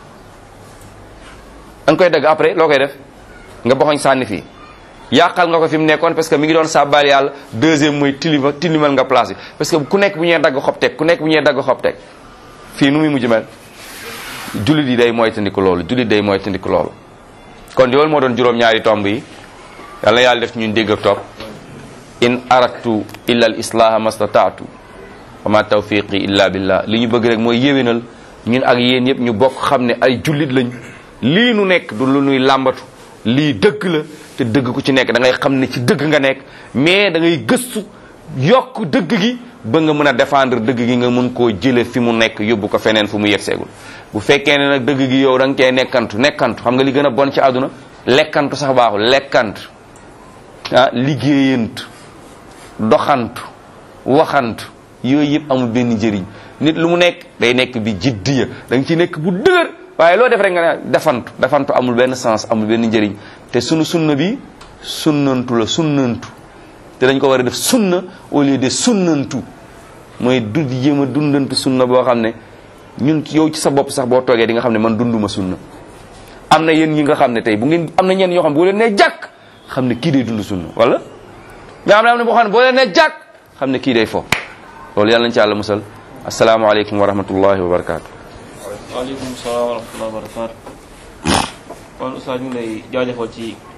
da nga koy dagg après loo koy def nga boxoñ sànni fii yàqal nga ko fi mu nekkoon parce que mi ngi doon sàbbaal yàlla deuxième mooy tilima tilimal nga place bi parce que ku nekk bu ñee dagg xob teg ku nekk bu ñee dagg xob teg fii nu muy mujj mel jullit yi day moytandiku loolu jullit day moytandiku loolu kon loolu moo doon juróom-ñaari tomb yi yàlla yàlla def ñun dégg ak topp in aradtu illa al islaha mastataatu wa ma tawfiqi illa billah li ñu bëgg rek mooy yéwénal ñun ak yéen yëpp ñu bokk xam ne ay jullit lañ lii nu nekk du lu nuy làmbatu lii dëgg la te dëgg ku ci nekk da ngay xam ne ci dëgg nga nekk mais da ngay gëstu yokk dëgg gi ba nga mën a défendre dëgg gi nga mën koo jële fi mu nekk yóbbu ko feneen fu mu yegseegul bu fekkee ne nag dëgg gi yow da nga cee nekkantu nekkantu xam nga li gën a bon ci àdduna lekkantu sax baaxul lekkantu ah liggéeyantu doxantu waxantu yooyu yëpp amul benn njëriñ nit lu mu nekk day nekk bi jiddiya da nga ci nekk bu dëgër waaye loo def rek nga ne defantu defantu amul benn sens amul benn njëriñ te sunu sunna bi sunnantu la sunnantu te dañ ko war a def sunna au lieu de sunnantu mooy du jéem a dundantu sunna boo xam ne ñun yow ci sa bopp sax boo toogee di nga xam ne man dunduma sunna am na yéen ñi nga xam ne tey bu ngeen am na ñenn yoo xam ne boo leen nee jàkk xam ne kii day dund sunna wala nga xam ne am na boo xam ne boo leen nee jàkk xam ne kii day fo loolu yàlla nañ ci yàlla musal asalaamaaleykum wa rahmatullahi wa barakaatu. waaleykum salaam wa rahmatullahi wa barakaatu. kon Oustaz ñu ngi lay jaajëfal ci